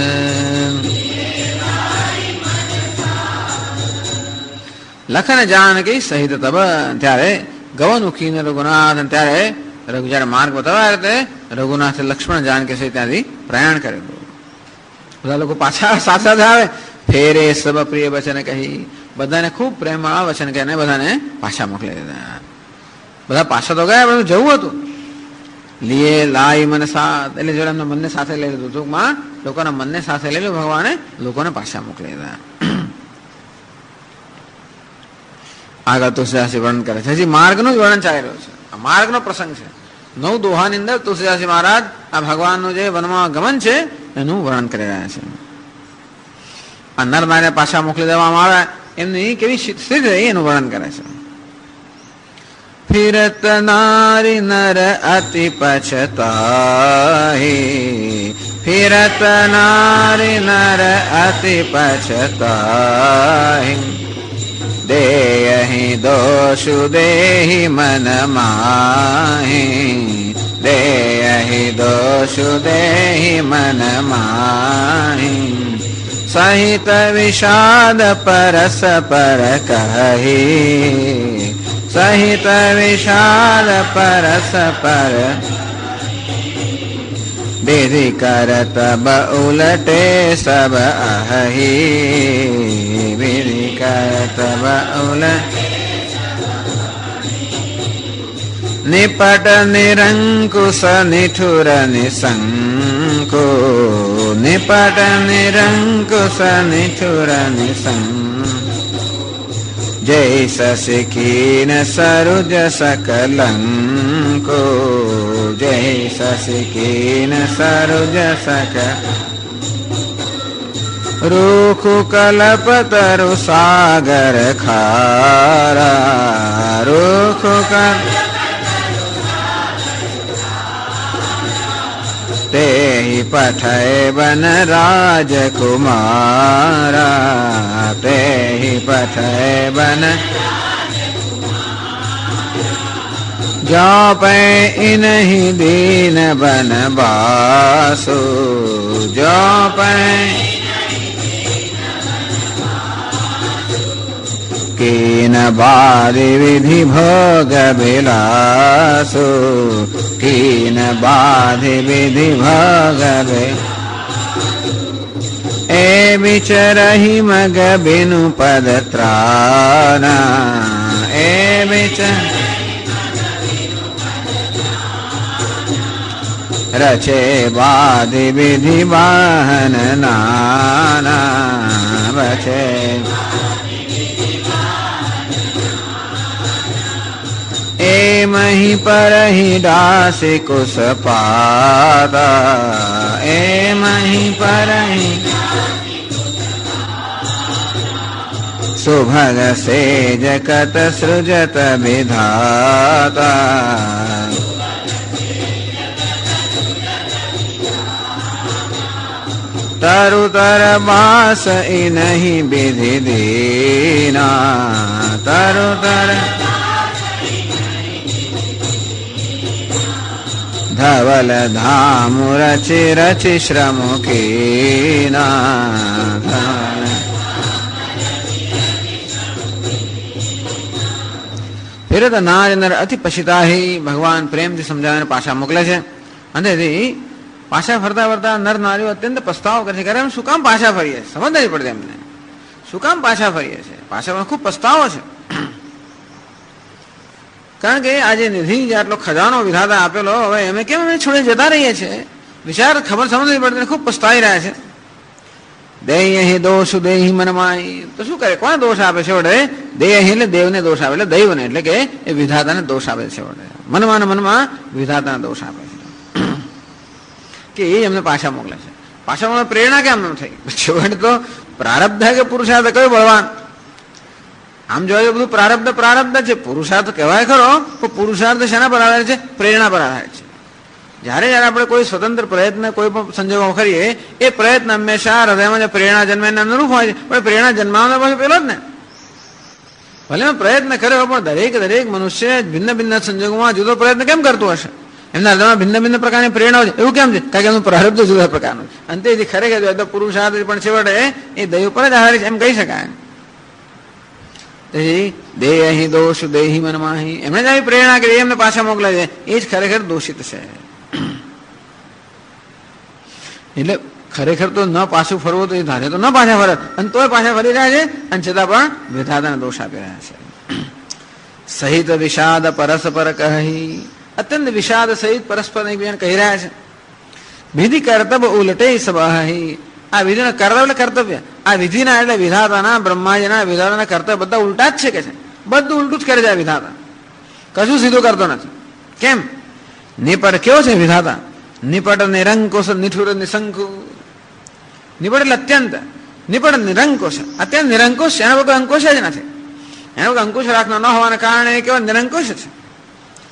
લખન જાનકી સહિત તબ, ત્યારે ગવનુખી ને રઘુનાથ, ત્યારે જયારે માર્ગ બતાવ્યા રીતે રઘુનાથે લક્ષ્મણ જાનકી સહિત ત્યાંથી પ્રયાણ કરેલું. બધા લોકો પાછા સાથે સાથે આવે. ફેરે સબ પ્રિય વચન કહી, બધાને ખૂબ પ્રેમવાળા વચન કહીને બધાને પાછા મોકલી દીધા. બધા પાછા તો ગયા, બધું જવું હતું. લીએ લાઈ મન સાથ, એટલે જોડે એમના મનને સાથે લઈ લીધું. ટૂંકમાં લોકોના મનને સાથે લઈ લીધું ભગવાને, લોકોને પાછા મોકલી દીધા. આગળ તુલસીદાસજી વર્ણન કરે છે. હજી માર્ગનું જ વર્ણન ચાલી રહ્યું છે. આ માર્ગનો પ્રસંગ છે. 9 દોહાની અંદર તુલસીદાસજી મહારાજ આ ભગવાનનું જે વનમાં ગમન છે એનું વર્ણન કરી રહ્યા છે. આ નર નારીને પાછા મોકલી દેવામાં આવે એમની કેવી સ્થિતિ રહી એનું વર્ણન કરે છે. फिरत नारी नर अति पछताहि, फिरत नारी नर अति पछताहि। देहि दोषु देहि मन माहि, देहि दोषु देहि मन माहि। सहित विषाद परस पर कहि, सहित विषाद परस पर। विधि करत उलटे सब अहि, विधि करत उलटे। निपट निरंकुश निठुर निसंको, निपट निरंकुश निठुर निसंको। जैसे कीन सरुज सकलंको, जैसे कीन सरुज सकल। रूख कल्प तरु सागर खारा, रूख कल्प तेहि पठय बन राजकुमारा, तेहि पठय बन। जौपै इन्हि दीन बन बासु, जौपै कीन बारि विधि भोग विलासु, कीन बाधि विधि भोग। ए विचरहि मग बिनु पद त्राना, ए विचर रचे बाधि विधि वाहन नाना, बचे ए मही पर ही दासी कुश पाता, ए मही पर ही सुभग से जगत सृजत विधाता। तरुतर बास इन्हि विधि दीना, तरुतर धवल धाम रचि रचि श्रम कीना। फिरत नार नर अति पछताहि। भगवान प्रेम થી સમજાવીને પાછા મોકલે છે અને પાછા ફરતા ફરતા નર નારીઓ અત્યંત પસ્તાવો કરે છે કે અમે શું કામ પાછા ફરીએ, સમજ નથી પડતી એમને શું કામ પાછા ફરીએ છે. પાછા ખૂબ પસ્તાવો છે, કારણ કે આજે નિધિ જે આટલો ખજાનો વિધાતા આપેલો, હવે અમે કેમ અમે છોડી જતા રહીએ છીએ, વિચાર ખબર સમજ નથી પડતી, ખૂબ પસ્તાઈ રહ્યા છે. દેહી દોષ દેહી મનમાઈ, તો શું કરે, કોને દોષ આપે છે વડે? દેહી એટલે દેવને દોષ આપે, એટલે દૈવને, એટલે કે એ વિધાતાને દોષ આપે છે વડે. મનમાં મનમાં વિધાતાને દોષ આપે છે કે એ એમને પાછા મોકલે છે. પાછા મોકલે પ્રેરણા કેમ ન થઈ? છેવટે તો પ્રારબ્ધ કે પુરુષાર્થ કયો બળવાન? આમ જોઈએ બધું પ્રારબ્ધ પ્રારબ્ધ છે, પુરુષાર્થ કહેવાય ખરો, પણ પુરુષાર્થ શેના પર આધારિત છે? પ્રેરણા પર આધારિત છે. જયારે જયારે આપણે કોઈ સ્વતંત્ર પ્રયત્ન કોઈ પણ સંજોગોમાં કરીએ, એ પ્રયત્ન હંમેશા હૃદયમાં જે પ્રેરણા જન્મે એના અનુરૂપ હોય છે. પણ પ્રેરણા જન્માવાનો પછી પેલો જ ને, ભલે પ્રયત્ન કર્યો પણ દરેક દરેક મનુષ્ય ભિન્ન ભિન્ન સંજોગોમાં જુદો પ્રયત્ન કેમ કરતું હશે? એમના હૃદયમાં ભિન્ન ભિન્ન પ્રકારની પ્રેરણા હોય છે. એવું કેમ છે? કારણ કે એમનું પ્રારબ્ધ જુદા પ્રકારનું છે. અંતે જે ખરેખર પુરુષાર્થ પણ છેવટે એ દૈવ પર જ આધારિત એમ કહી શકાય. દેહી દોષ દેહી મનમાહી, એમણે જ આવી પ્રેરણા કરી, એમને પાછા મોકલે છે, એ જ ખરેખર દોષિત છે. એટલે ખરેખર તો ન પાછું ફરવું તો એ ધારે તો ન પાછા ફરત, અને તોય પાછા ફરી રહ્યા છે, અને છતાં પણ વિધાતાને દોષ આપી રહ્યા છે. સહિત વિષાદ પરસ્પર કહી, અત્યંત વિષાદ સહિત પરસ્પર એકબીજાને કહી રહ્યા છે. વિધિ કર્તવ્ય ઉલટે સબાહી, આ વિધિના કર્તવ્ય એટલે કર્તવ્ય, આ વિધિના એટલે વિધાતાના બ્રહ્માજીના વિધાતાના કર્તવ્ય બધા ઉલટા જ છે કે છે, બધું ઉલટું જ કરે છે આ વિધાતા, કશું સીધું કરતો નથી. કેમ? નિપટ કેવો છે વિધાતા? નિપટ નિરંકુશ નિઠુર નિશંકુ. નિપટ એટલે અત્યંત, નિપટ નિરંકુશ, અત્યંત નિરંકુશ, એના કોઈ અંકુશ જ નથી. એનો કોઈ અંકુશ રાખનો ન હોવાના કારણે કેવો નિરંકુશ છે.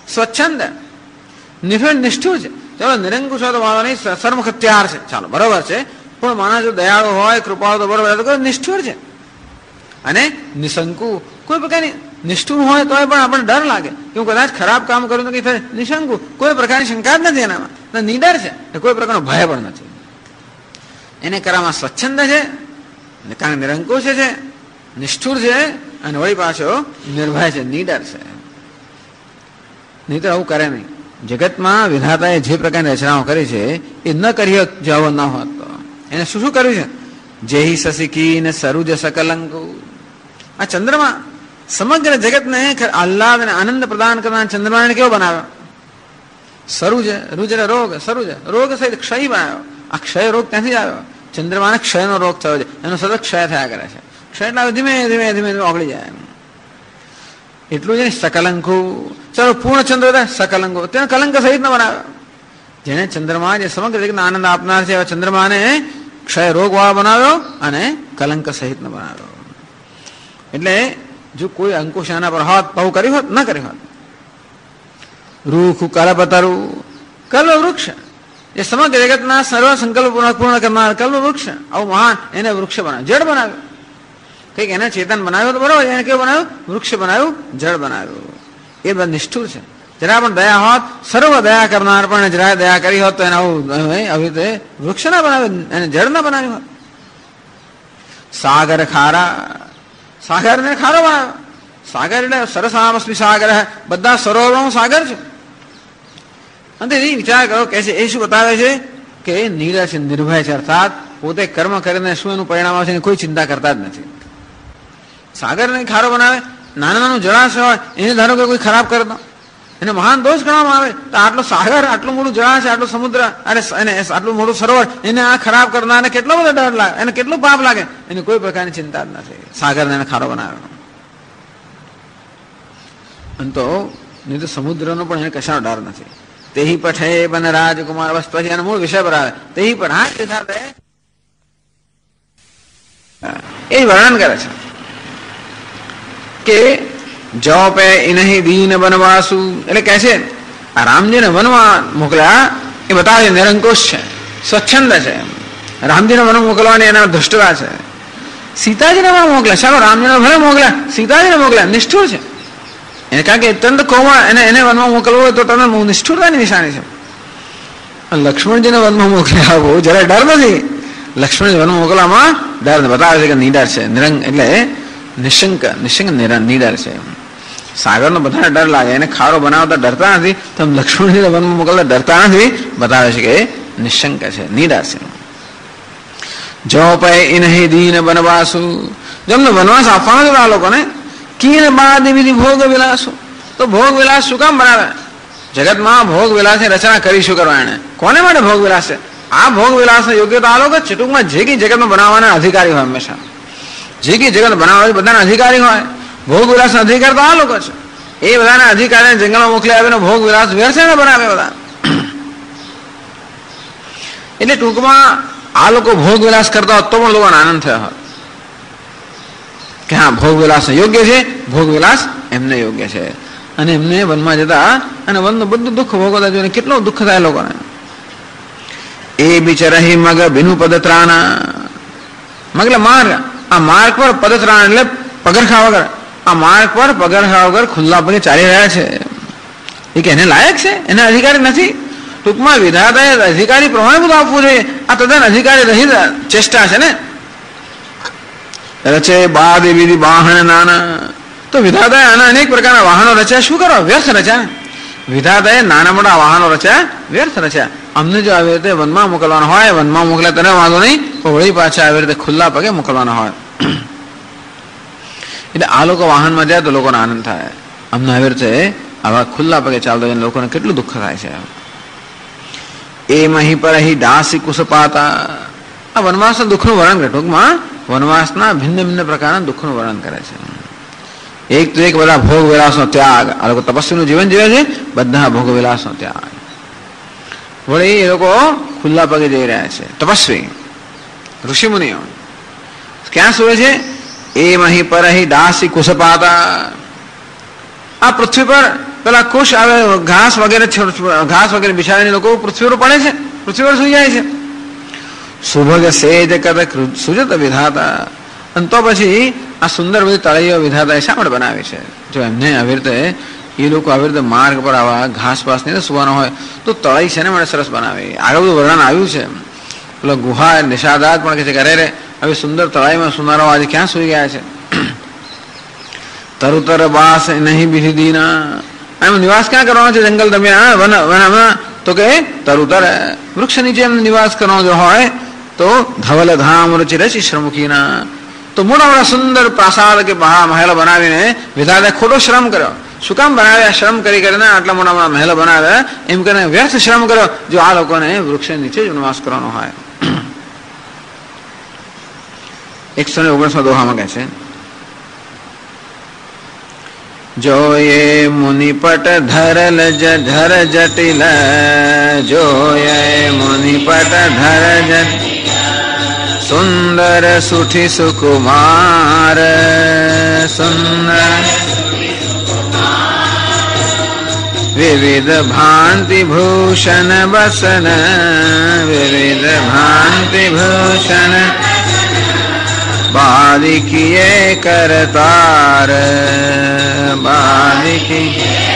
સ્વચ્છંદ, નિષ્ઠુર છે. ચાલો નિરંકુશ હોય તો વાંધો નહીં, સર્વમુખ ત્યાર છે, ચાલો બરોબર છે. પણ માણસ જો દયાળુ હોય, કૃપાળુ તો બરોબર, તો નિષ્ઠુર છે. અને નિશંકુ, કોઈ પ્રકારની નિષ્ઠુર હોય તો પણ આપણને ડર લાગે કે હું કદાચ ખરાબ કામ કરું તો કઈ થાય. નિશંકુ, કોઈ પ્રકારની શંકા જ નથી એનામાં, નિડર છે, કોઈ પ્રકારનો ભય પણ નથી. એને કરવામાં સ્વચ્છંદ છે, કારણ નિરંકુશ છે, નિષ્ઠુર છે, અને વળી પાછો નિર્ભય છે, નિડર છે. નહીં તો આવું કરે નહીં. જગતમાં વિધાતાએ જે પ્રકારની રચનાઓ કરી છે એ ન કરી હોત, જવો ન હોત તો એને શું શું કર્યું છે? જેહી શશિકી ને સરુજ સકલંકુ. આ ચંદ્રમા સમગ્ર જગતને આહ્લાદ અને આનંદ પ્રદાન કરનાર ચંદ્રમાને કેવો બનાવ્યો? સરુજ, રૂજ એટલે રોગ, સરુજ રોગ સહિત ક્ષય બનાવ્યો. આ ક્ષય રોગ ત્યાંથી જ આવ્યો. ચંદ્રમાને ક્ષયનો રોગ થયો છે, એનો સતત ક્ષય થયા કરે છે. ક્ષય એટલે ધીમે ધીમે ધીમે ધીમે ઓગળી જાય. એટલું જ નહીં, સકલંકુ, ચાલો પૂર્ણ ચંદ્ર હતા, સકલંકુ, તેને કલંક સહિત ન બનાવ્યો. જેને ચંદ્રમા જે સમગ્ર જગતને આનંદ આપનાર છે એવા ચંદ્રમાને ક્ષય રોગ વાળો બનાવ્યો અને કલંક સહિત ન બનાવ્યો. એટલે જો કોઈ અંકુશ એના પર હોત, બહુ કરી હોત, ન કરી હોત. રૂખ કલ્પતરુ, કલ્પ વૃક્ષ, એ સમગ્ર જગતના સર્વ સંકલ્પ પૂર્ણ કરનાર કલ્પ વૃક્ષ, આવું મહાન, એને વૃક્ષ બનાવ્યો, જળ બનાવ્યો. કઈક એને ચેતન બનાવ્યો તો બરોબર, એને કેવું બનાવ્યું? વૃક્ષ બનાવ્યું, જળ બનાવ્યું. એ બધા નિષ્ઠુર છે. જરા પણ દયા હોત, સર્વ દયા કરનાર પણ જરા દયા કરી હોત તો એને આવી રીતે વૃક્ષ ના બનાવ્યું, એને જળ ના બનાવ્યું હોત. સાગર ખારા, સાગર ને ખારો બનાવ્યો. સાગર એટલે સરસામસ્મી સાગર, બધા સરોવરનો સાગર છે. અને વિચાર કરો કે છે, એ શું બતાવે છે કે નિડર છે, નિર્ભય છે, અર્થાત પોતે કર્મ કરીને શું એનું પરિણામ આવશે એની કોઈ ચિંતા કરતા જ નથી. સાગરને ખારો બનાવે, નાનું નાનું જળાશય હોય એને ધારો કે કોઈ ખરાબ કરે તો એને મહાન દોષ ગણવામાં આવે. તો આટલો સાગર, આટલું મોટું જળાશય, આટલું સમુદ્ર, અને આટલું મોટું સરોવર, એને આ ખરાબ કરનારને કેટલો બધો ડર લાગે, એને કેટલું પાપ લાગે, એને કોઈ પ્રકારની ચિંતા જ નથી. સાગરને એને ખારો બનાવે. અને તો નહીં તો સમુદ્રનો પણ એને કશાનો ડર નથી. તેહી પઠે બન રાજકુમાર, બસ પછી એનો મૂળ વિષય પર આવે. તેહી પણ હા એ વર્ણન કરે છે કે જો પે ઇનહી દીન વનવાસુ, એટલે કહે છે આ રામજીને વનમાં મોકલ્યા એ બતાવે નિરંકુશ છે, સ્વચ્છંદ છે. રામજીને વન મોકલવાની એના ધૃષ્ટતા છે. સીતાજીને વન મોકલ્યા, ચાલો રામજીને ભલે મોકલ્યા, સીતાજીને મોકલ્યા, નિષ્ઠુર છે. એને કારણ કે તંદ કોમળ, એને વનમાં મોકલવો હોય તો તમે નિષ્ઠુરતાની નિશાની છે. લક્ષ્મણજીને વનમાં મોકલ્યા બહુ જરા ડર નથી. લક્ષ્મણજી વનમાં મોકલવામાં ડર બતાવે છે કે નિડર છે, નિરંગ એટલે નિશંક નિડર છે. સાગરનો બધાને ડર લાગે, એને ખારો બનાવતા ડરતા નથી, તો લક્ષ્મણજીને વનમાં મોકલતા ડરતા નથી, બતાવે છે કે નિશંક છે, નિડર છે. જો પે ઇનહી દીન વનવાસુ, જેમને વનવાસ આપવાનો છે આ લોકોને, કીન બાદ વિધિ ભોગ વિલાસો, તો ભોગ વિલાસ શું કામ બનાવે? જગતમાં ભોગ વિલાસની રચના કરી શું કરવા એને? કોને માટે ભોગ વિલાસ છે? આ ભોગ વિલાસની યોગ્યતા આ લોકો છે. ટૂંકમાં જે કઈ જગતમાં બનાવવાના અધિકારી હોય, હંમેશા જે કઈ જગત બનાવવા બધાના અધિકારી હોય, ભોગ વિલાસના અધિકાર તો આ લોકો છે. એ બધાના અધિકારીને જંગલમાં મોકલી આવીને ભોગ વિલાસ વ્યર્થ બનાવે બધા. એટલે ટૂંકમાં આ લોકો ભોગ વિલાસ કરતા હોત તો પણ લોકોને આનંદ થયો હોત કે હા ભોગ વિલાસ યોગ્ય છે, ભોગ વિલાસ એમને યોગ્ય છે. અને એમને વનમાં જતા અને વનનું બધું દુઃખ ભોગવતા જોઈને કેટલું દુઃખ થાય લોકોને. એ બિચરહી મગ બિનુ પદત્રાના, મગલે માર્ગ, આ માર્ગ પર પદત્રાણ એટલે પગરખા વગર, આ માર્ગ પર પગરખા વગર ખુલ્લા પગે ચાલી રહ્યા છે. એ કે એને લાયક છે, એને અધિકારી નથી. ટૂંકમાં વિધાતાએ અધિકારી પ્રમાણે બધું આપવું જોઈએ. આ તદ્દન અધિકારી રહી ચેષ્ટા છે ને. રચે બાદ વિધિ વાહન નાના, તો વિધાતાએ આના અનેક પ્રકારના વાહનો રચ્યા. શું કરો? વ્યર્થ રચ્યા. વિધાતાએ નાના મોટા વાહનો રચ્યા, વ્યર્થ રચ્યા. અમને જો આવી રીતે વનમાં મોકલવાનો હોય, વનમાં મોકલે તને વાંધો નહીં, પણ વળી પાછા આવી રીતે ખુલ્લા પગે મોકલવાના હોય. એટલે આ લોકો વાહનમાં જાય તો લોકોને આનંદ થાય. અમને આવી રીતે આવા ખુલ્લા પગે ચાલતા જઈને લોકોને કેટલું દુઃખ થાય છે. એ મહી પર અહીં દાસી કુસપાતા, આ વનવાસના દુઃખનું વર્ણન કરે. ટૂંકમાં વનવાસના ભિન્ન ભિન્ન પ્રકારના દુઃખનું વર્ણન કરે છે. એક તો એક બધા ભોગ વિલાસનો ત્યાગ. આ લોકો તપસ્વીનું જીવન જીવે છે, બધા ભોગ વિલાસનો ત્યાગ. વળી એ લોકો ખુલ્લા પગે જઈ રહ્યા છે. તપસ્વી ઋષિમુનિઓ ક્યાં સુવે છે? એ મહી પર અહીં દાસી કુસપાતા, આ પૃથ્વી પર પેલા કુશ આવે ઘાસ વગેરે બિછાડીને લોકો પૃથ્વી પર પડે છે, પૃથ્વી પર સુઈ જાય છે. સુભગ સેજ કદ સુજત વિધાતા. અને તો પછી આ સુંદર બધી તળાઈઓ વિધાતા શા માટે બનાવી છે? જો એમને આવી રીતે એ લોકો આવી રીતે માર્ગ પર આવા ઘાસ પાસ નહીં સુવાનો હોય તો તળાઈ છે ને માટે સરસ બનાવી. આગળ બધું વર્ણન આવ્યું છે. પેલો ગુહા નિષાદાત પણ કહે છે કે અરે રે આવી સુંદર તળાઈમાં સુનારો આજે ક્યાં સુઈ ગયા છે. તરુતર બાસ નહીં બીજી દીના. એમ નિવાસ ક્યાં કરવાનો છે? જંગલ દરમિયાન વનમાં. તો કે તરુતર વૃક્ષ નીચે એમ નિવાસ કરવાનો જો હોય તો ધવલ ધામ રચિ રચી શ્રમુખીના. તો મોટા મોટા સુંદર પ્રાસાદ કે મહેલ બનાવીને વિધાતે ખોટો શ્રમ કર્યો. શું કામ બનાવ્યા? શ્રમ કરી કરીને આટલા મોટા મોટા મહેલ બનાવ્યા એમ કરીને વ્યર્થ શ્રમ કર્યો જો આ લોકોને વૃક્ષ નીચે જ નિવાસ કરવાનો હોય. 119 દોહામાં કહે છે જોયે મુનિપટ ધરલ ધર જટિલ જોયે મુનિપટ ધર જટિલ સુંદર સુઠી સુકુમાર સુંદર વિવિધ ભાંતિ ભૂષણ બસન વિવિધ ભાંતિ ભૂષણ બાલિકીએ કરતાર બાલિકી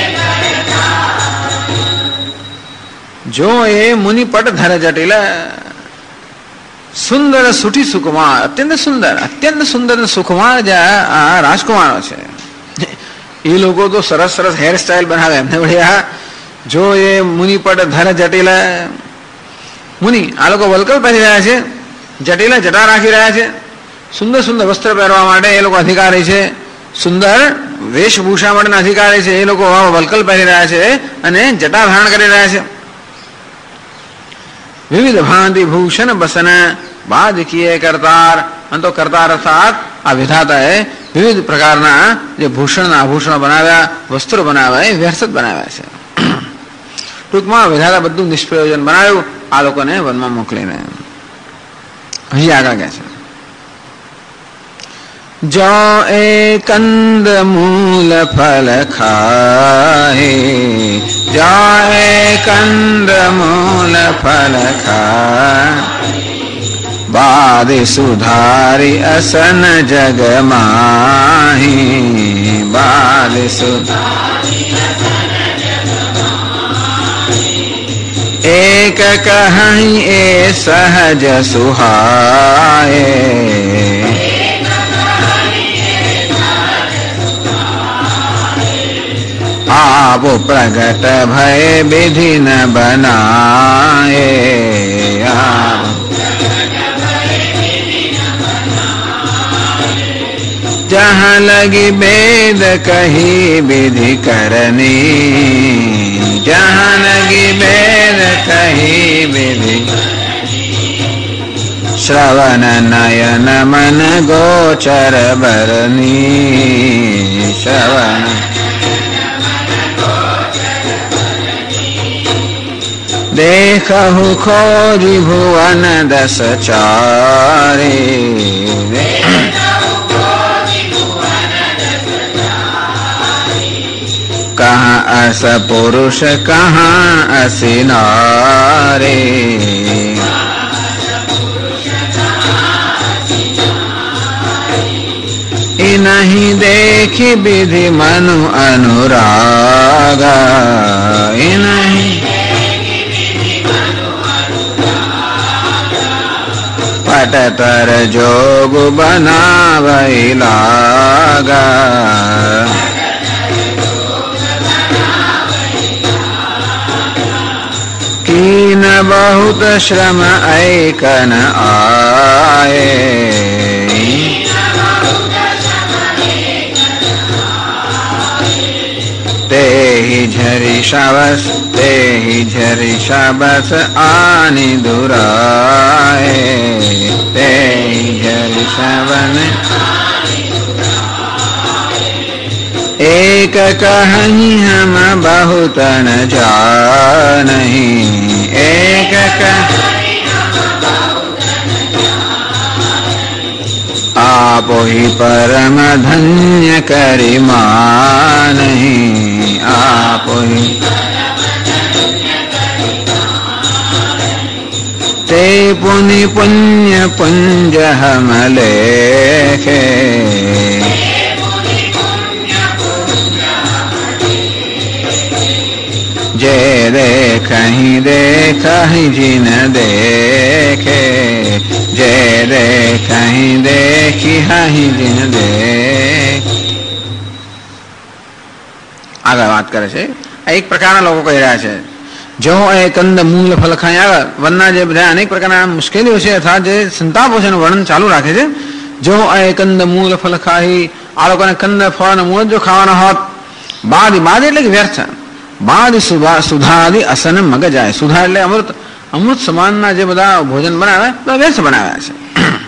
જો એ મુનિપટ ધર જટિલ સુંદર સુઠી સુકુમાર અત્યંત સુંદર સુકુમાર જે આ રાજકુમારો છે એ લોકો તો સરસ સરસ હેર સ્ટાઇલ બનાવે એમને બઢિયા. જો એ મુનિપટ ધર જટિલ મુનિ આ લોકો વલકલ પહેરી રહ્યા છે, જટિલ જટા રાખી રહ્યા છે, સુંદર સુંદર વસ્ત્ર પહેરવા માટે એ લોકો અધિકારી છે, સુંદર વેશભૂષા માટેના અધિકારી છે. એ લોકો વલકલ પહેરી રહ્યા છે અને જટા ધારણ કરી રહ્યા છે. વિવિધ ભાંતિ ભૂષણ બસન બાદકીય કરતાર. અંતો કરતાર અર્થાત આ વિધાતાએ વિવિધ પ્રકારના જે ભૂષણના આભૂષણો બનાવ્યા, વસ્ત્રો બનાવ્યા એ વ્યર્થ બનાવ્યા છે. ટૂંકમાં વિધાતા બધું નિષ્પ્રયોજન બનાવ્યું આ લોકોને વનમાં મોકલીને. અહીં આગળ કહે છે જો એ કંદ મૂલ ફલ ખાએ જો એ કંદ મૂલ ફલ ખાય બાદ સુધારી અસન જગ માહી બાદ એક કહી એ સહજ સુહાય આપ પ્રગટ ભય વિધિ ન બનાએ जहाँ लगी वेद कही विधि करनी जहाँ लगी वेद कही विधि श्रवण नयन मन गोचर बरनी श्रवण देखहु खोजी भुवन दस चारे कहाँ अस पुरुष कहाँ असि नारे इनहि देखि विधि मनु अनुरागा इनहि पटतर जोग बनावै लागा कीन बहुत श्रम ऐकन आए तेहि झरी शबस आनि दुराए तेहि झरि शवन एक कहीं हम बहुत न जानहि एक आप ही परम धन्य करि मानहि आपहि ते पुनि पुण्य पुंज हम लेखे जे देखहि जिन देखे जे देखहि देखी हहि जिन देख। આગળ વાત કરે છે એક પ્રકારના લોકો કહી રહ્યા છે જો એ કંદ મૂળ ફલ ખાઈ આગળ વનના જે બધા અનેક પ્રકારના મુશ્કેલીઓ છે અથવા જે સંતાપો છે એનું વર્ણન ચાલુ રાખે છે. જો એ કંદ મૂળ ફલ ખાઈ આ લોકોને કંદ ફળ અને મૂળ જો ખાવાના હોત બાદ બાદ એટલે કે વ્યર્થ બાદ સુધાદી અસન મગ જાય. સુધા એટલે અમૃત અમૃત સમાનના જે બધા ભોજન બનાવે બધા વ્યર્થ બનાવ્યા છે.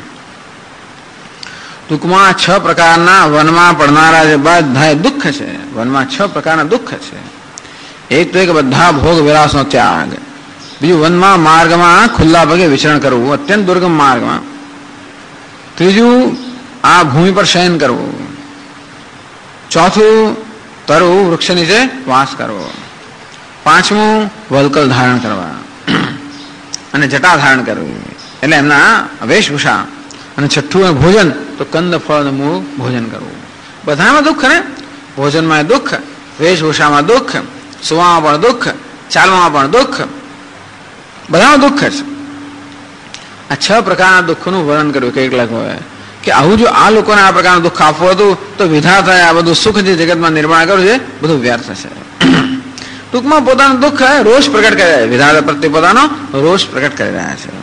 ટૂંકમાં 6 પ્રકારના વનમાં પડનારા જે બધા દુઃખ છે વનમાં 6 પ્રકારના દુઃખ છે. એક તો એક બધા ભોગ વિલાસનો ત્યાગ, બીજું વનમાં માર્ગમાં ખુલ્લા પગે વિચરણ કરવું અત્યંત દુર્ગમ માર્ગમાં, ત્રીજું આ ભૂમિ પર શયન કરવું, ચોથું તરવું વૃક્ષ નીચે વાસ કરવો, પાંચમું વલ્કલ ધારણ કરવા અને જટા ધારણ કરવી એટલે એમના વેશભૂષા, અને છઠ્ઠું ભોજન તો કંદ ફળ મૂળ ભોજન કરવું. બધામાં દુઃખ ને ભોજનમાં દુઃખ, વેશભૂષામાં દુઃખ, સુવામાં પણ દુઃખ, ચાલવામાં પણ દુઃખ, બધામાં દુઃખ છે. આ 6 પ્રકારના દુઃખનું વર્ણન કર્યું કેટલાક હોય કે આવું જો આ લોકોને આ પ્રકારનું દુઃખ આપવું હતું તો વિધાતાએ આ બધું સુખ જે જગતમાં નિર્માણ કર્યું છે બધું વ્યર્થ છે. ટૂંકમાં પોતાનું દુઃખ રોષ પ્રગટ કરી રહ્યા છે, વિધાતા પ્રત્યે પોતાનો રોષ પ્રગટ કરી રહ્યા છે.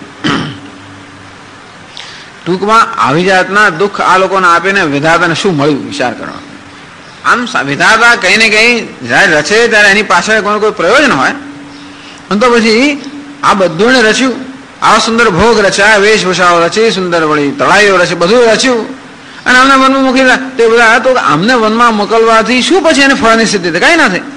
ટૂંકમાં આવી જાતના દુઃખ આ લોકોને આપીને વિધાતાને શું મળ્યું વિચાર કરો. આમ વિધાતા કઈ ને કઈ જ્યારે રચે ત્યારે એની પાછળ કોઈ પ્રયોજન હોય, તો પછી આ બધું રચ્યું, આવા સુંદર ભોગ રચ્યા, વેશભૂષાઓ રચી, સુંદર વળી તળાઈઓ રચી, બધું રચ્યું અને અમને વનમાં મોકલી તે બધા તો અમને વનમાં મોકલવાથી શું પછી એને ફળની સિદ્ધિ કઈ ના થાય.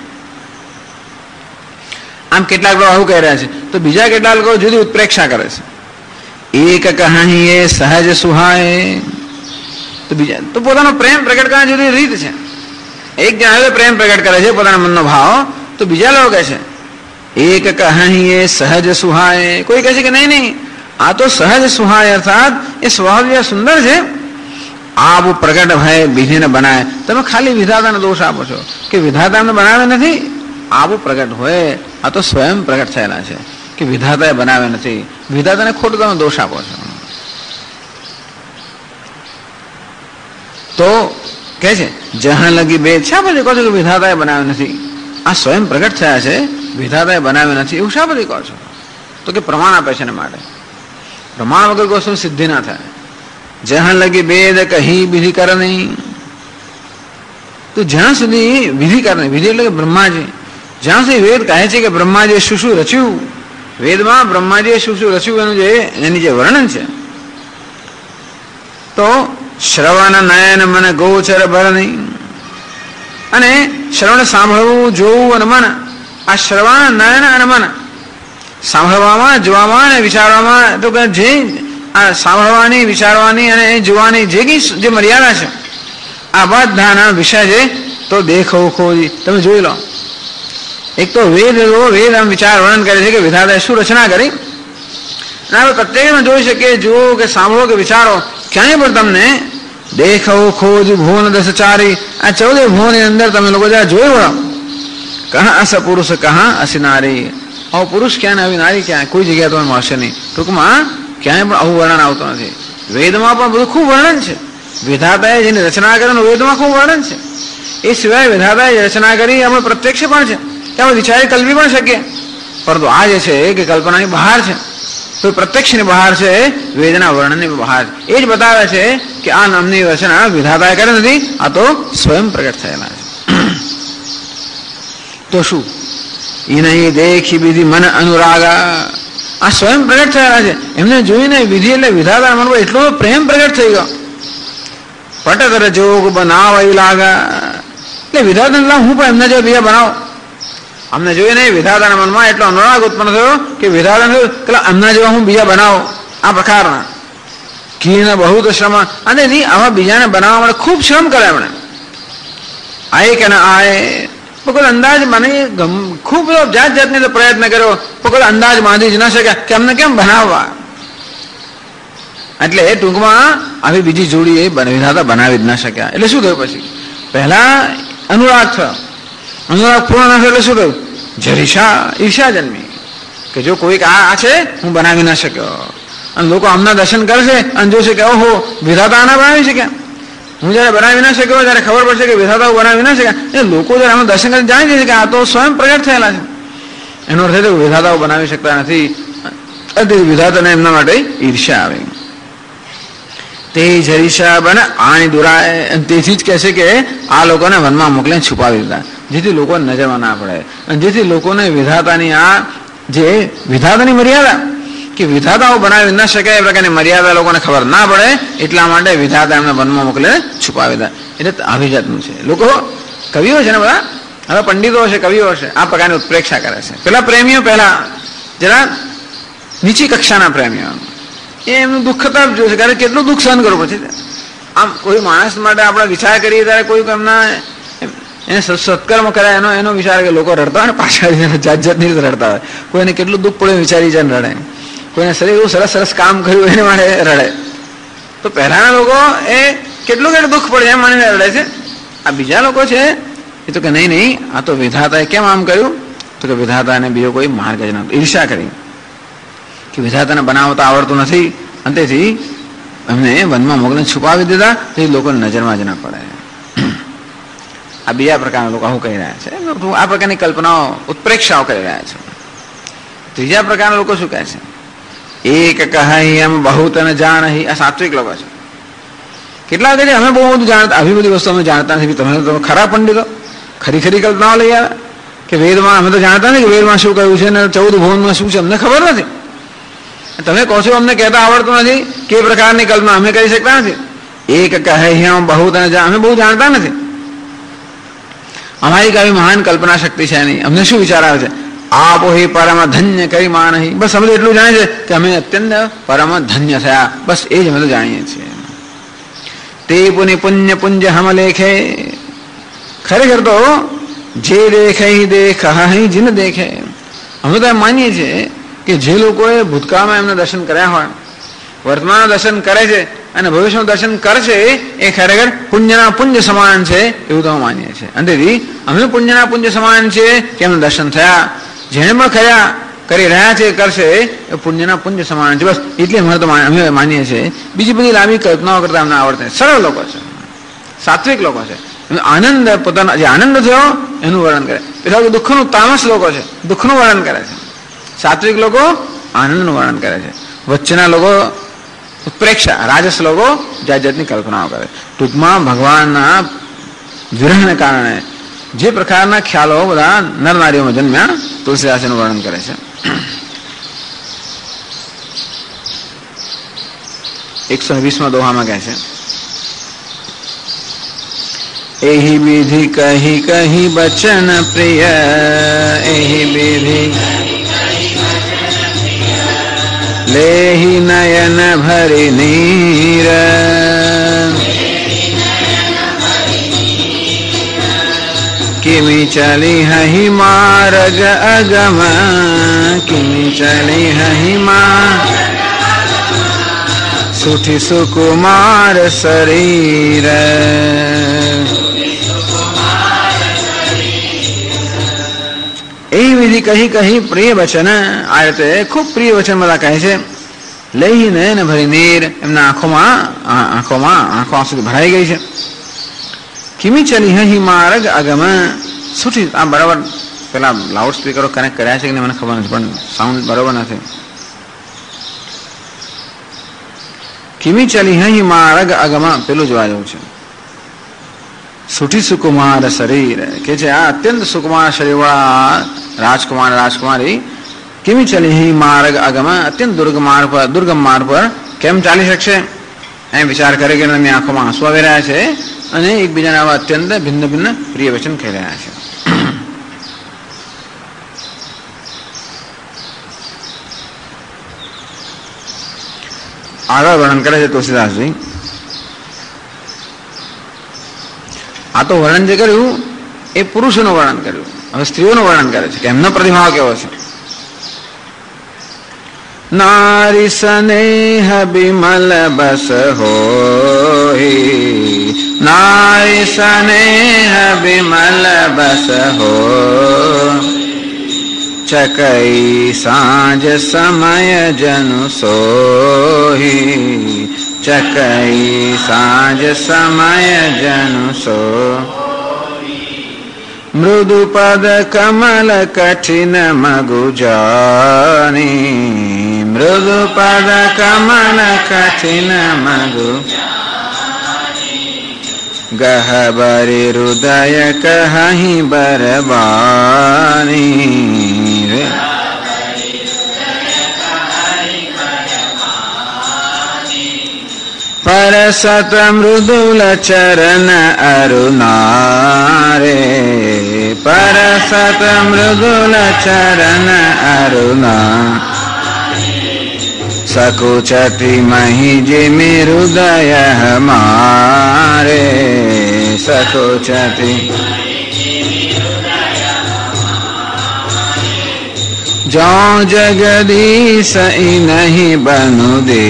આમ કેટલાક લોકો આવું કહી રહ્યા છે તો બીજા કેટલાક લોકો જુદી ઉત્પ્રેક્ષા કરે છે. એક કહાની એ સહજ સુહાય તો બીજા તો પોતાનો પ્રેમ પ્રગટ કરવાની જુદી રીત છે. એક જણ પ્રેમ પ્રગટ કરે છે પોતાના મનનો ભાવ, તો બીજા લોકો કહે છે એક કહાની એ સહજ સુહાય. કોઈ કહે છે કે નહીં નહીં આ તો સહજ સુહાય અર્થાત એ સ્વભાવ સુંદર છે, આપ પ્રગટ ભય વિધિને બનાય. તમે ખાલી વિધાતાને દોષ આપો છો કે વિધાતા એમને બનાવે નથી, આપ પ્રગટ હોય આ તો સ્વયં પ્રગટ થયેલા છે કે વિધાતાએ બનાવે નથી. વિધાતાને ખોટું તમે દોષ આપો છો. તો કે છે જહાં લગી બે શા પછી કહો છો કે વિધાતાએ બનાવે નથી, આ સ્વયં પ્રગટ થયા છે, વિધાતાએ બનાવે નથી એવું શા પછી કહો છો? તો કે પ્રમાણ આપે છે ને માટે. પ્રમાણ વગર કોઈ વસ્તુ સિદ્ધિ ના થાય. જહાં લગી વેદ કહી વિધિ કર નહીં, તો જ્યાં સુધી વિધિ કર નહીં, વિધિ એટલે કે બ્રહ્માજી, જ્યાં સુધી વેદ કહે છે કે બ્રહ્માજીએ શું શું રચ્યું, વેદમાં બ્રહ્માજીએ શું શું રચ્યું એનું એની જે વર્ણન છે, તો શ્રવણ નયન મન ગોચર ભર નહીં, અને શ્રવણ સાંભળવું જોવું અને મન, આ શ્રવણ નયન અને મન સાંભળવામાં જોવામાં અને વિચારવામાં, તો કે જે આ સાંભળવાની વિચારવાની અને જોવાની જે મર્યાદા છે આ બધાના વિષય છે તો દેખો ખોજી તમે જોઈ લો. એક તો વેદ આમ વિચાર વર્ણન કરે છે કે વિધાતાએ શું રચના કરી, અને આપણે પ્રત્યેકમાં જોઈ શકીએ, જુઓ કે સાંભળો કે વિચારો, ક્યાંય પણ તમને દેખો ખોજ ભુવન દસ ચારી આ 14 ભુવનની અંદર તમે લોકો જ્યાં જોઈ વળો, કહા અસ પુરુષ કહા અસી નારી, આવો પુરુષ ક્યાં ને આવી નારી ક્યાં, કોઈ જગ્યાએ તમને મળશે નહીં. ટૂંકમાં ક્યાંય પણ આવું વર્ણન આવતું નથી. વેદમાં પણ બધું ખૂબ વર્ણન છે, વિધાતાએ જેની રચના કરી વેદમાં ખૂબ વર્ણન છે. એ સિવાય વિધાતાએ જે રચના કરી આપણે પ્રત્યક્ષ પણ છે કે આપણે વિચારી કલ્પી પણ શકીએ, પરંતુ આ જે છે કે કલ્પનાની બહાર છે, તો પ્રત્યક્ષની બહાર છે, વેદના વર્ણનની બહાર. એ જ બતાવે છે કે આ નામની રચના વિધાતાએ કરી નથી, આ તો સ્વયં પ્રગટ થયેલા છે. તો શું એ નહીં દેખી વિધિ મન અનુરાગા, આ સ્વયં પ્રગટ થયેલા છે, એમને જોઈને વિધિ એટલે વિધાતા મનમાં એટલો પ્રેમ પ્રગટ થઈ ગયો. પટતર જોગ બનાવ લાગા, એટલે વિધાતા હું પણ એમને જો બીજા બનાવો, અમને જોઈને વિધાતાના મનમાં એટલો અનુરાગ ઉત્પન્ન થયો કે વિધાતા અમને જેવા હું બીજા બનાવો. આ પ્રકારના કીને બહુ શ્રમ, અને આવા બીજાને બનાવવા માટે ખૂબ શ્રમ કરે એમણે. આય કે ના આય પણ કોઈ અંદાજ મને ખૂબ જાત જાતને તો પ્રયત્ન કર્યો પણ કોઈ અંદાજ બાંધી જ ન શક્યા કે અમને કેમ બનાવવા. એટલે ટૂંકમાં આવી બીજી જોડી એ વિધાતા બનાવી જ ન શક્યા. એટલે શું થયું પછી? પહેલા અનુરાગ થયો, અનુરાગ પૂર્ણ ન થયો એટલે શું થયું? જરીશા, ઈર્ષા જન્મી કે જો કોઈક આ છે હું બનાવી ન શક્યો. અને લોકો આમના દર્શન કરશે અને જોશે કે ઓહો વિધાતા આના બનાવી શક્યા. હું જયારે બનાવી ના શક્યો ત્યારે ખબર પડશે કે વિધાતાઓ બનાવી ના શક્યા. એ લોકો જયારે આમાં દર્શન કરી જાણી જશે કે આ તો સ્વયં પ્રગટ થયેલા છે. એનો અર્થ એ વિધાતાઓ બનાવી શકતા નથી. વિધાતાને એમના માટે ઈર્ષા આવે. તે જરીશા બને આણી દુરાય. તેથી જ કહેશે કે આ લોકોને વનમાં મોકલીને છુપાવી દીધા જેથી લોકોને નજરમાં ના પડે અને જેથી લોકોને વિધાતાની આ જે વિધાતાની મર્યાદા કે વિધાતાઓ બનાવી ન શકાય એ પ્રકારની મર્યાદા લોકોને ખબર ના પડે એટલા માટે વિધાતા એમને વનમાં મોકલીને છુપાવી દીધા. એટલે આવી જાતનું છે. લોકો કવિઓ છે ને બધા, હવે પંડિતો હશે, કવિઓ હશે, આ પ્રકારની ઉત્પ્રેક્ષા કરે છે. પેલા પ્રેમીઓ પહેલા જરા નીચી કક્ષાના પ્રેમીઓ એ એમનું દુઃખ તરફ જોશે કારણ કેટલું દુઃખ સહન કરવું પછી. આમ કોઈ માણસ માટે આપણે વિચાર કરીએ ત્યારે કોઈ એમના એને સત્કર્મ કર્યા એનો વિચાર કે લોકો રડતા હોય ને પાછા જાત જાતની રીતે રડતા હોય. કોઈને કેટલું દુઃખ પડ્યું વિચારી જાય રડે. કોઈને શરીર એવું સરસ સરસ કામ કર્યું એને માટે રડે. તો પહેલાના લોકો એ કેટલું દુઃખ પડે એમ માનીને રડે છે. આ બીજા લોકો છે એ તો કે નહીં આ તો વિધાતાએ કેમ આમ કર્યું? તો કે વિધાતાને બીજો કોઈ માર્ગ જ નહોતો. ઈર્ષા કરી કે વિધાતાને બનાવતા આવડતું નથી અને તેથી એમને વનમાં મોકલીને છુપાવી દીધા તેથી લોકોને નજરમાં જ ના પડે. આ બીજા પ્રકારના લોકો આવું કહી રહ્યા છે. આ પ્રકારની કલ્પનાઓ ઉત્પ્રેક્ષાઓ કરી રહ્યા છે. ત્રીજા પ્રકારના લોકો શું કહે છે? એક કહી એમ બહુ તને જાણ. આ સાત્વિક લોકો છે. કેટલા કહે છે અમે બહુ બધું જાણતા, આવી બધી વસ્તુ અમે જાણતા નથી. તમે ખરા પંડિતો ખરી કલ્પનાઓ લઈ આવે કે વેદમાં અમે તો જાણતા નથી કે વેદમાં શું કહ્યું છે ને 14 ભુવનમાં શું છે અમને ખબર નથી. તમે કહો છો અમને કહેતા આવડતું નથી કે પ્રકારની કલ્પના અમે કરી શકતા નથી. એક કહે એમ બહુ તને જાણ. અમે બહુ જાણતા નથી. અમારી કઈ મહાન કલ્પના શક્તિ છે નહીં. અમને શું વિચાર આવે છે? આપો હે પરમ ધન્ય કરી માં નહીં. બસ અમે એટલું જાણીએ છીએ કે અમે અત્યંત પરમ ધન્ય થયા. બસ એ જ અમે તો જાણીએ છીએ. તે પુણ્ય પુંજ હમ લેખે. ખરેખર તો જે દેખે દેખ જીન દેખે. અમે તો એમ માનીએ છીએ કે જે લોકોએ ભૂતકાળમાં એમને દર્શન કર્યા હોય, વર્તમાનના દર્શન કરે છે અને ભવિષ્યનું દર્શન કરશે એ ખરેખર પુણ્યના પુંજ સમાન છે એવું તો માનીએ છીએ. અને તેથી અમે પુણ્યના પુંજ સમાન છે કે એમને દર્શન થયા. જેને પણ કર્યા કરી રહ્યા છે કરશે એ પુણ્યના પુંજ સમાન છે. બસ એટલે અમે તો અમે માનીએ છીએ. બીજી બધી લાંબી કલ્પનાઓ કરતા અમને આવડते સરળ લોકો છે, સાત્વિક લોકો છે. આનંદ પોતાનો જે આનંદ થયો એનું વર્ણન કરે. પેલા દુઃખનું તામસ લોકો છે, દુઃખનું વર્ણન કરે છે. સાત્વિક લોકો આનંદનું વર્ણન કરે છે. વચ્ચેના લોકો ઉત્પ્રેક્ષા, રાજસ લોકો જાત જાતની કલ્પનાઓ કરે. ટૂંકમાં ભગવાનના વિરહને કારણે જે પ્રકારના ખ્યાલો બધા નર નારીઓમાં જન્મ્યા તુલસીદાસ એનું વર્ણન કરે છે. 120માં દોહામાં કહે છે એહી વિધિ કહી કહી બચન પ્રિય. એહી વિધિ લેહી નયન ભરી નીર. કિમી ચલી હહી માર્ગ અગમ. કિમી ચલી હહી માં સુઠી સુકુમાર શરીર. એ વિધિ કહી કહી પ્રિય વચન. આ રીતે ખૂબ પ્રિય વચન બધા કહે છે. લઈ નયન ભરી નીર. એમના આંખો સુધી ભરાઈ ગઈ છે. કિમી ચલી હહી માર્ગ અગમ. સુઠી. આ બરાબર પેલા લાઉડ સ્પીકરો કનેક્ટ કર્યા છે કે મને ખબર નથી પણ સાઉન્ડ બરાબર નથી. કિમી ચલી હહી માર્ગ અગમ પેલું જોવા જવું છે. સુઠી સુકુમાર શરીર કે છે આ અત્યંત સુકુમાર શરીરવાળા રાજકુમાર રાજકુમારી કિમી ચલી હી માર્ગ અગમ. અત્યંત દુર્ગમ માર્ગ પર કેમ ચાલી શકશે એમ વિચાર કરે કે એમની આંખોમાં આંસુ આવી રહ્યા છે અને એકબીજાને આવા અત્યંત ભિન્ન ભિન્ન પ્રિય વચન કહી રહ્યા છે. આગળ વર્ણન કરે છે તુલસીદાસજી. આ તો વર્ણન જે કર્યું એ પુરુષોનું વર્ણન કર્યું. હવે સ્ત્રીઓનું વર્ણન કરે છે કે એમનો પ્રતિભાવ કેવો છે. નારી સ્નેહ બિમલ બસ હોય, નારી સ્નેહ બિમલ બસ હો, ચકઈ સાંજ સમય જનુ સોહી, ચકઈ સાંજ સમય જનુ સો. મૃદુ પદ કમલ કઠિન મગુ જાની, મૃદુ પદ કમલ કઠિન મગુ, ગહબરી હૃદય કહી બરબાની, પરસત મૃદુલ ચરણ અરુણારે, પરસત મૃદુલ ચરણ અરુણા, સકુચતિ મહી જીમિ હૃદય મારે, સકુચતિ જો જગદીશ નહીં બનુ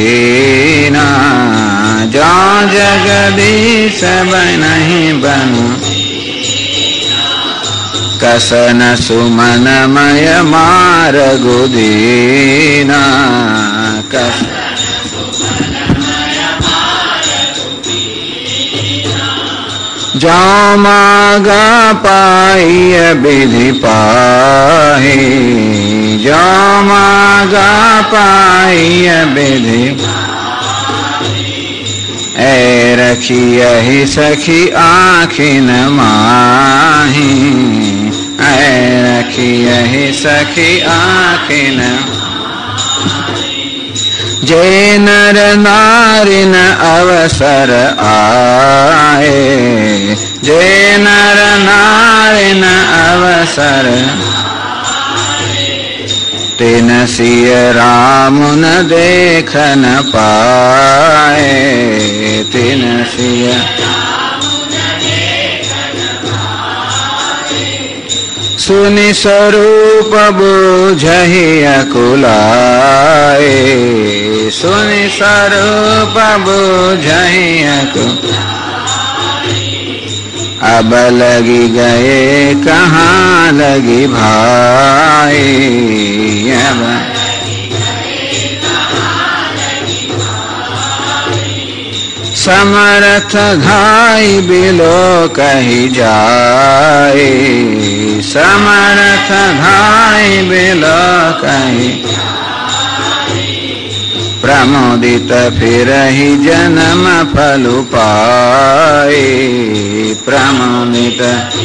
દેના, જો જગદીશ નહીં બનુ, કસન સુમનમય માર્ગો દીના, કસ જો માગા પાય વિધિ પાહી, જો માગા પાય વિધિ, એ રખી અહી સખી આખિન માહી, એ રખી અહી સખી આખિન, જે નર નારીન અવસર આએ, જે નર નારીન અવસર, તેન સિય રામ ન દેખ ન પાએ, તેન સિય સુનિ સ્વરૂપ બુઝહી અકુલાએ, સુનિ સ્વરૂપ બુઝહી અકુલાએ, अब लगी गए कहाँ लगी भाई, अब समर्थ घाई बिलो कही जाए, समर्थ घाई बिलो कही, प्रमोदित फिर ही जन्म फलु पाए, प्रमोदित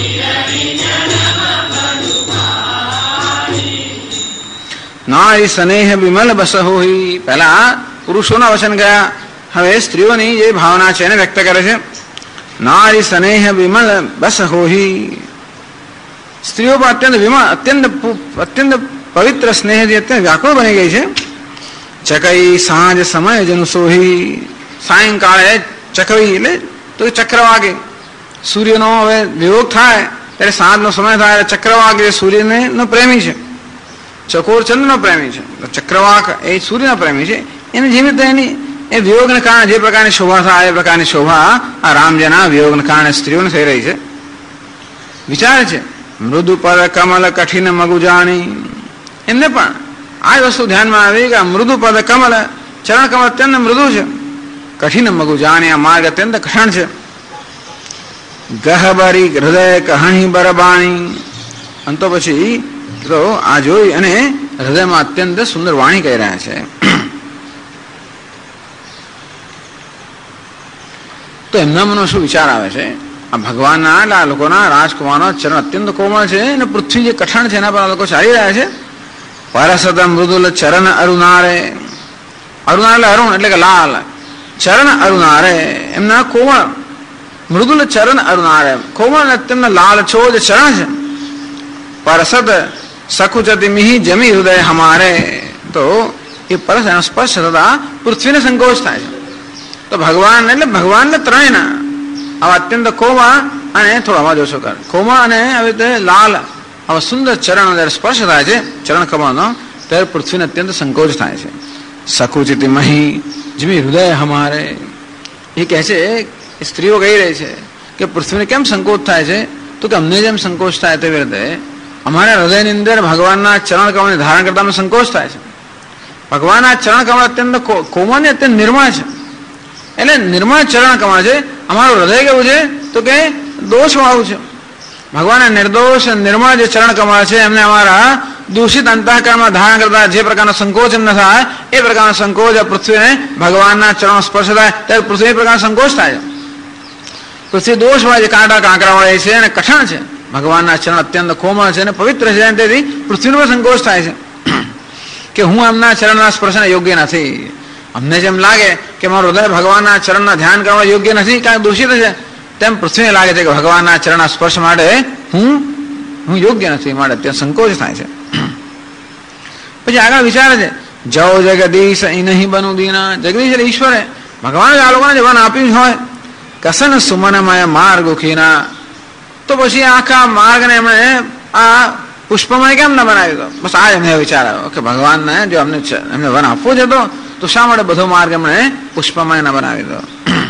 नारी स्नेह विमल बस होई. પહેલા પુરુષોના વચન ગયા, હવે સ્ત્રીઓની જે ભાવના છે એને વ્યક્ત કરે છે. નારી સ્નેહ વિમલ બસ હોઈ, સ્ત્રીઓ પર અત્યંત વિમલ અત્યંત પવિત્ર સ્નેહથી અત્યંત વ્યાકુળ બની ગઈ છે. ચકઈ સાંજ સમય જનુ સોહી, સાયંકાળે ચકવી એટલે તો ચક્ર વાગે, સૂર્યનો હવે વિયોગ થાય ત્યારે સાંજનો સમય થાય ચક્રવાક એ સૂર્યને નો પ્રેમી છે, ચકોર ચંદ્રનો પ્રેમી છે, ચક્રવાક એ સૂર્યનો પ્રેમી છે. એને જેવી રીતે એની એ વિયોગને કારણે જે પ્રકારની શોભા થાય એ પ્રકારની શોભા આ રામજીના વિયોગને કારણે સ્ત્રીઓને થઈ રહી છે. વિચારે છે મૃદુ પર કમલ કઠિન મગુ જાણી, એમને પણ આ વસ્તુ ધ્યાનમાં આવી કે મૃદુ પદ કમલ, ચરણ કમલ અત્યંત મૃદુ છે, કઠિન મગુ જાણી આ માર્ગ અત્યંત કઠણ છે. ગહબરી હૃદય કહણી બરબાણી, અંતો પછી તો આ જોઈ અને હૃદયમાં અત્યંત સુંદર વાણી કહી રહ્યા છે. તો એમના મનમાં શું વિચાર આવે છે, આ ભગવાનના આ લોકોના રાજકુમારનો ચરણ અત્યંત કોમળ છે અને પૃથ્વી જે કઠણ છે એના પર આ લોકો ચાલી રહ્યા છે. પરસદ મૃદુલ ચરણ અરુણારે, અરુણા એટલે અરુણ એટલે કે લાલ, ચરણ અરુણારે એમના કોમળ, મૃદુલ ચરણ અરુણારે કોમળ અત્યંત લાલ છો જે ચરણ છે. પરસદ સખુચતિ મિહિ જમી હૃદય હમારે, તો એ પરસ એનો સ્પર્શ થતા પૃથ્વીને સંકોચ થાય છે. તો ભગવાન એટલે ભગવાનને ત્રણેયના આવા અત્યંત કોમળ અને થોડો અવાજ ઓછો કર. કોમળ અને આવી રીતે લાલ આવા સુંદર ચરણ જ્યારે સ્પર્શ થાય છે ચરણ કમળનો ત્યારે પૃથ્વીને અત્યંત સંકોચ થાય છે. સકુચિત મહી જીમી હૃદય હમારે, એ કહે છે સ્ત્રીઓ કહી રહી છે કે પૃથ્વીને કેમ સંકોચ થાય છે, તો કે અમને જેમ સંકોચ થાય તેવી રીતે અમારા હૃદયની અંદર ભગવાનના ચરણ કમળને ધારણ કરતા અમને સંકોચ થાય છે. ભગવાનના ચરણ કમળ અત્યંત કોમળ ને અત્યંત નિર્મળ છે, એટલે નિર્મળ ચરણ કમળ છે. અમારું હૃદય કેવું છે તો કે દોષ વાળું છે. ભગવાનના નિર્દોષ નિર્મળ જે ચરણ કમળ છે એમને અમારા દૂષિત અંતઃકરણમાં ધારણ કરતા જે પ્રકારનો સંકોચ એમને થાય એ પ્રકારનો સંકોચ પૃથ્વીને ભગવાનના ચરણ સ્પર્શ થાય ત્યારે પૃથ્વી પ્રકારનો સંકોચ થાય છે. પૃથ્વી દોષ વાળે છે, કાંટા કાંકરા વાળે છે અને કઠણ છે. ભગવાનના ચરણ અત્યંત કોમળ છે અને પવિત્ર છે, તેથી પૃથ્વીનો પણ સંકોચ થાય છે કે હું એમના ચરણના સ્પર્શને યોગ્ય નથી. અમને જેમ લાગે કે મારું હૃદય ભગવાનના ચરણના ધ્યાન કરવા યોગ્ય નથી, કારણ દૂષિત છે, તેમ પૃથ્વીને લાગે છે કે ભગવાનના ચરણના સ્પર્શ માટે હું યોગ્ય નથી, માટે ત્યાં સંકોચ થાય છે. પછી આગળ વિચારે છે જય જગદીશ નહીં બનું દીના, જગદીશ એટલે ઈશ્વરે ભગવાન આ લોકોને જીવન આપ્યું હોય કસન સુમનમય માર્ગ ઉખીના, તો પછી આખા માર્ગને એમણે આ પુષ્પમય કેમ ન બનાવ્યો હતો. બસ આ એમને વિચાર આવ્યો કે ભગવાનને જો એમને વન આપવો જ હતો તો શા માટે બધો માર્ગ એમણે પુષ્પમય ન બનાવી દો.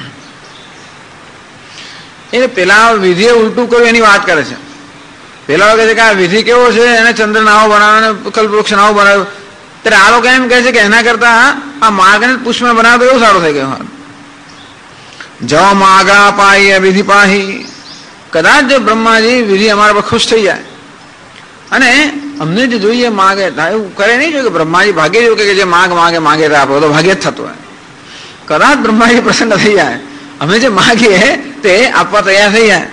એ પેલા વિધિએ ઉલટું કર્યું એની વાત કરે છે. પેલા કહે છે કે આ વિધિ કેવો છે, એને ચંદ્ર નાવો બનાવ્યો, કલ્પવૃક્ષ નાવો બનાવ્યો, ત્યારે આ લોકો એમ કહે છે કે એના કરતા આ માર્ગને પુષ્પમય બનાવ્યો તો એવું સારું થઈ ગયું. જવા માગા પાઈ વિધિ પાહી, કદાચ જો બ્રહ્માજી વિધિ અમારા પર ખુશ થઈ જાય અને અમને જે જોઈએ માગે એવું કરે નહીં જોઈએ કે બ્રહ્માજી ભાગે જેવું કે જે માગે માગે આપો તો ભાગ્ય જ થતું હોય. કદાચ બ્રહ્માજી પ્રસન્ન થઈ જાય, અમે જે માગીએ તે આપવા તૈયાર થઈ જાય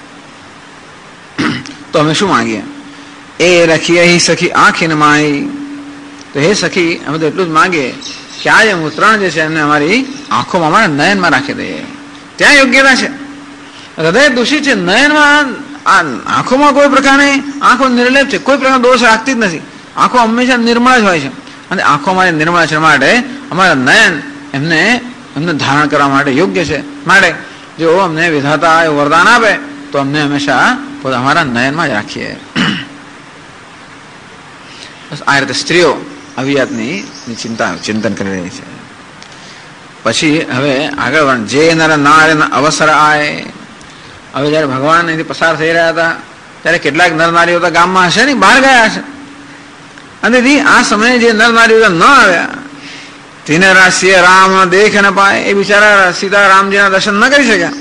તો અમે શું માંગીએ. એ રખીએ સખી આંખીને માઈ, તો હે સખી અમે તો એટલું જ માંગીએ કે આ જે મૂત્રણ જે છે એમને અમારી આંખોમાં અમારા નયનમાં રાખી દઈએ, ત્યાં યોગ્યતા છે. હૃદય દૂષિત છે, નયનમાં આંખોમાં કોઈ પ્રકારની આંખો નિર્લેપ છે, કોઈ પ્રકારનો દોષ રાખતી જ નથી. આંખો હંમેશા નિર્મળ જ હોય છે અને આંખો અમારી નિર્મળ છે માટે અમારા નયન એમને ધારણ કરવા માટે યોગ્ય છે. માટે જો અમને વિધાતા એ વરદાન આપે તો અમને હંમેશા અમારા નયનમાં જ રાખીએ. બસ આ રીતે સ્ત્રીઓ આવી જાતની ચિંતન કરી રહી છે. પછી હવે આગળ જે નર નારીના અવસર આય, હવે જયારે ભગવાન અહીંથી પસાર થઈ રહ્યા હતા ત્યારે કેટલાક નર નારીઓ તો ગામમાં હશે ને બહાર ગયા હશે, અને આ સમયે જે નર નારીઓ ન આવ્યા તેને રાશિએ રામ દેખ ન પાય, એ બિચારા સીતા રામજીના દર્શન ન કરી શક્યા.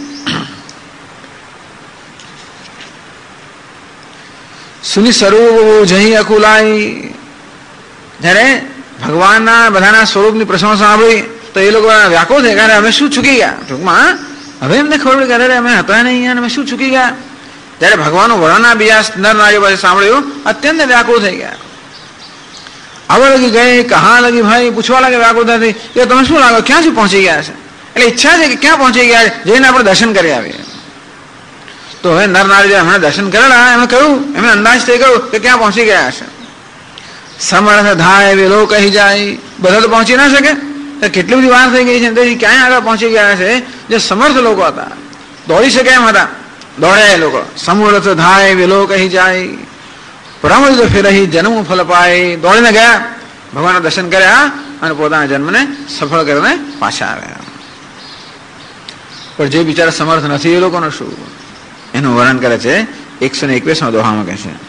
સુની સ્વરૂપ જહી અકુલાઈ, જયારે ભગવાનના બધાના સ્વરૂપની પ્રશંસા સાંભળી તો એ લોકો વ્યાકુળ થઈ ગયા, અમે શું ચૂકી ગયા. ટૂંકમાં હવે એમને ખબર પડી કે અમે હતા નહીં અને અમે શું ચૂકી ગયા. જયારે ભગવાનનું વર્ણના બીજા નર નારીઓ પાસે સાંભળ્યું અત્યંત વ્યાકુળ થઈ ગયા. આવવા લગી ગઈ કહા લગી ભાઈ પૂછવા લાગે વ્યાકુળ થતી કે તમે શું લાગો ક્યાં સુધી પહોંચી ગયા છે. એટલે ઈચ્છા છે કે ક્યાં પહોંચી ગયા છે, જઈને આપણે દર્શન કરી આવીએ. તો હવે નર નારી હમણાં દર્શન કરેલા એમને કહ્યું, એમને અંદાજ થઈ ગયું કે ક્યાં પહોંચી ગયા છે. સમર્થ થાય વેલો કહી જાય, બધા તો પહોંચી ના શકે, કેટલી બધી વાર થઈ ગઈ છે, તેથી ક્યાંય આગળ પહોંચી ગયા છે. જે સમર્થ લોકો હતા, દોડી શકે એમ હતા, દોડ્યા એ લોકો. સમર્થ થાય વેલો કહી જાય, પ્રમુદ ફેરહી જન્મ ફલ પાય, દોડીને ગયા, ભગવાનના દર્શન કર્યા અને પોતાના જન્મને સફળ કરીને પાછા આવ્યા. પણ જે બિચારા સમર્થ નથી એ લોકોનું શું, એનું વર્ણન કરે છે 121 દોહામાં કહે છે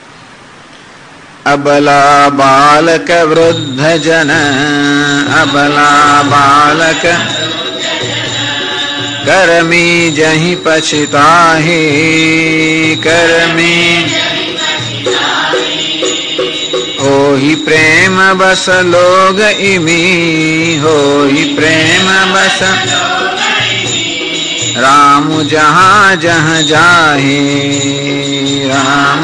અબલા બાલક વૃદ્ધ જન, અબલા બાલક કરમી જહી પછતાહી, કરમી હોઈ પ્રેમ બસ લોગ ઇમી, હોઈ પ્રેમ બસ રામ જહાં જહાં જાહે, રામ.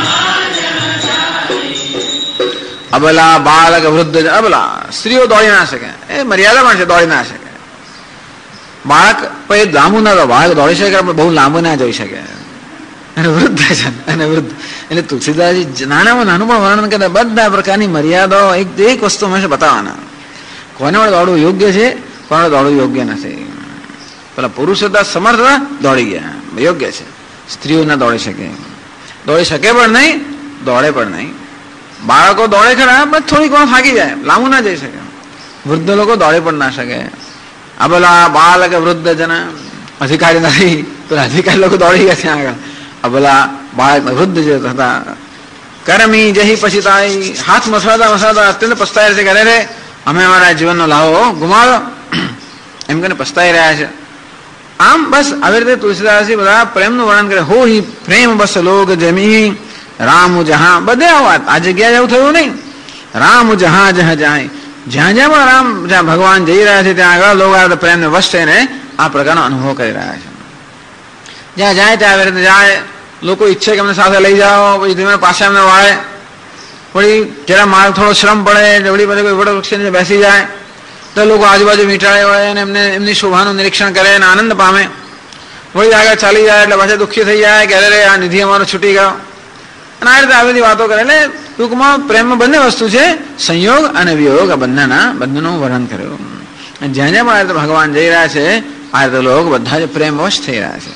અબલા બાલક વૃદ્ધ, અબલા સ્ત્રીઓ દોડી ના શકે, એ મર્યાદા પણ છે, દોડી ના શકે. બાળક પછી લાંબુ ના, બાળક દોડી શકે પણ બહુ લાંબુ ના જઈ શકે. અને વૃદ્ધ છે અને વૃદ્ધ એટલે તુલસીદાસજી નાનામાં નાનું પણ વર્ણન કરે, બધા પ્રકારની મર્યાદાઓ એક વસ્તુ હંમેશા બતાવવાના. કોને વડે દોડવું યોગ્ય છે, કોને દોડવું યોગ્ય નથી. પેલા પુરુષ હતા સમર્થ દોડી ગયા, યોગ્ય છે. સ્ત્રીઓ ન દોડી શકે, દોડી શકે પણ નહીં, દોડે પણ નહીં. બાળકો દોડે ખરા પણ થોડીક વાર થાકી જાય, લાંબુ ના જઈ શકે. વૃદ્ધ લોકો દોડી પણ ના શકે. આ પેલા બાળક વૃદ્ધ જન અધિકારી નથી, પેલા અધિકારી લોકો દોડી ગયા ત્યાં આગળ. આ પેલા બાળક વૃદ્ધ જે હતા કરમી જહી પછીતાઈ, હાથ મસળતા મસળતા અત્યંત પસ્તાય છે કે અરે અમે અમારા જીવનનો લાવો ગુમાવ્યો એમ કરીને પસ્તાઈ રહ્યા છે. આમ બસ આવી રીતે તુલસીદાસજી બધા પ્રેમનું વર્ણન કરે. હો હિ પ્રેમ બસ લોગ જમી રામ જહાં, બધે આ વાત, આ જગ્યાએ એવું થયું નહીં. રામ જહાં જહ જાય, જ્યાં જ્યાં પણ રામ, જ્યાં ભગવાન જઈ રહ્યા છે ત્યાં આગળ લોકો પ્રેમને વશ થઈને આ પ્રકારનો અનુભવ કરી રહ્યા છે. જ્યાં જાય ત્યાં આવી રીતે જાય. લોકો ઈચ્છે કે અમને સાથે લઈ જાઓ, પછી ધીમે પાસે અમને વાળે, વળી જરા માર્ગ થોડો શ્રમ પડે, વળી પછી કોઈ વડ વૃક્ષ બેસી જાય તો લોકો આજુબાજુ મીઠાઈ હોય અને એમને એમની શોભાનું નિરીક્ષણ કરે અને આનંદ પામે. વળી આગળ ચાલી જાય એટલે પાછા દુઃખી થઈ જાય કે અરે આ નિધિ અમારો છૂટી ગયો. અને આ રીતે આવી બધી વાતો કરે. એટલે ટૂંકમાં પ્રેમમાં બંને વસ્તુ છે, સંયોગ અને વિયોગ, આ બંનેનું વર્ણન કર્યું. અને જ્યાં જ્યાં પણ આ રીતે ભગવાન જઈ રહ્યા છે આ રીતે લોકો બધા જ પ્રેમવશ થઈ રહ્યા છે.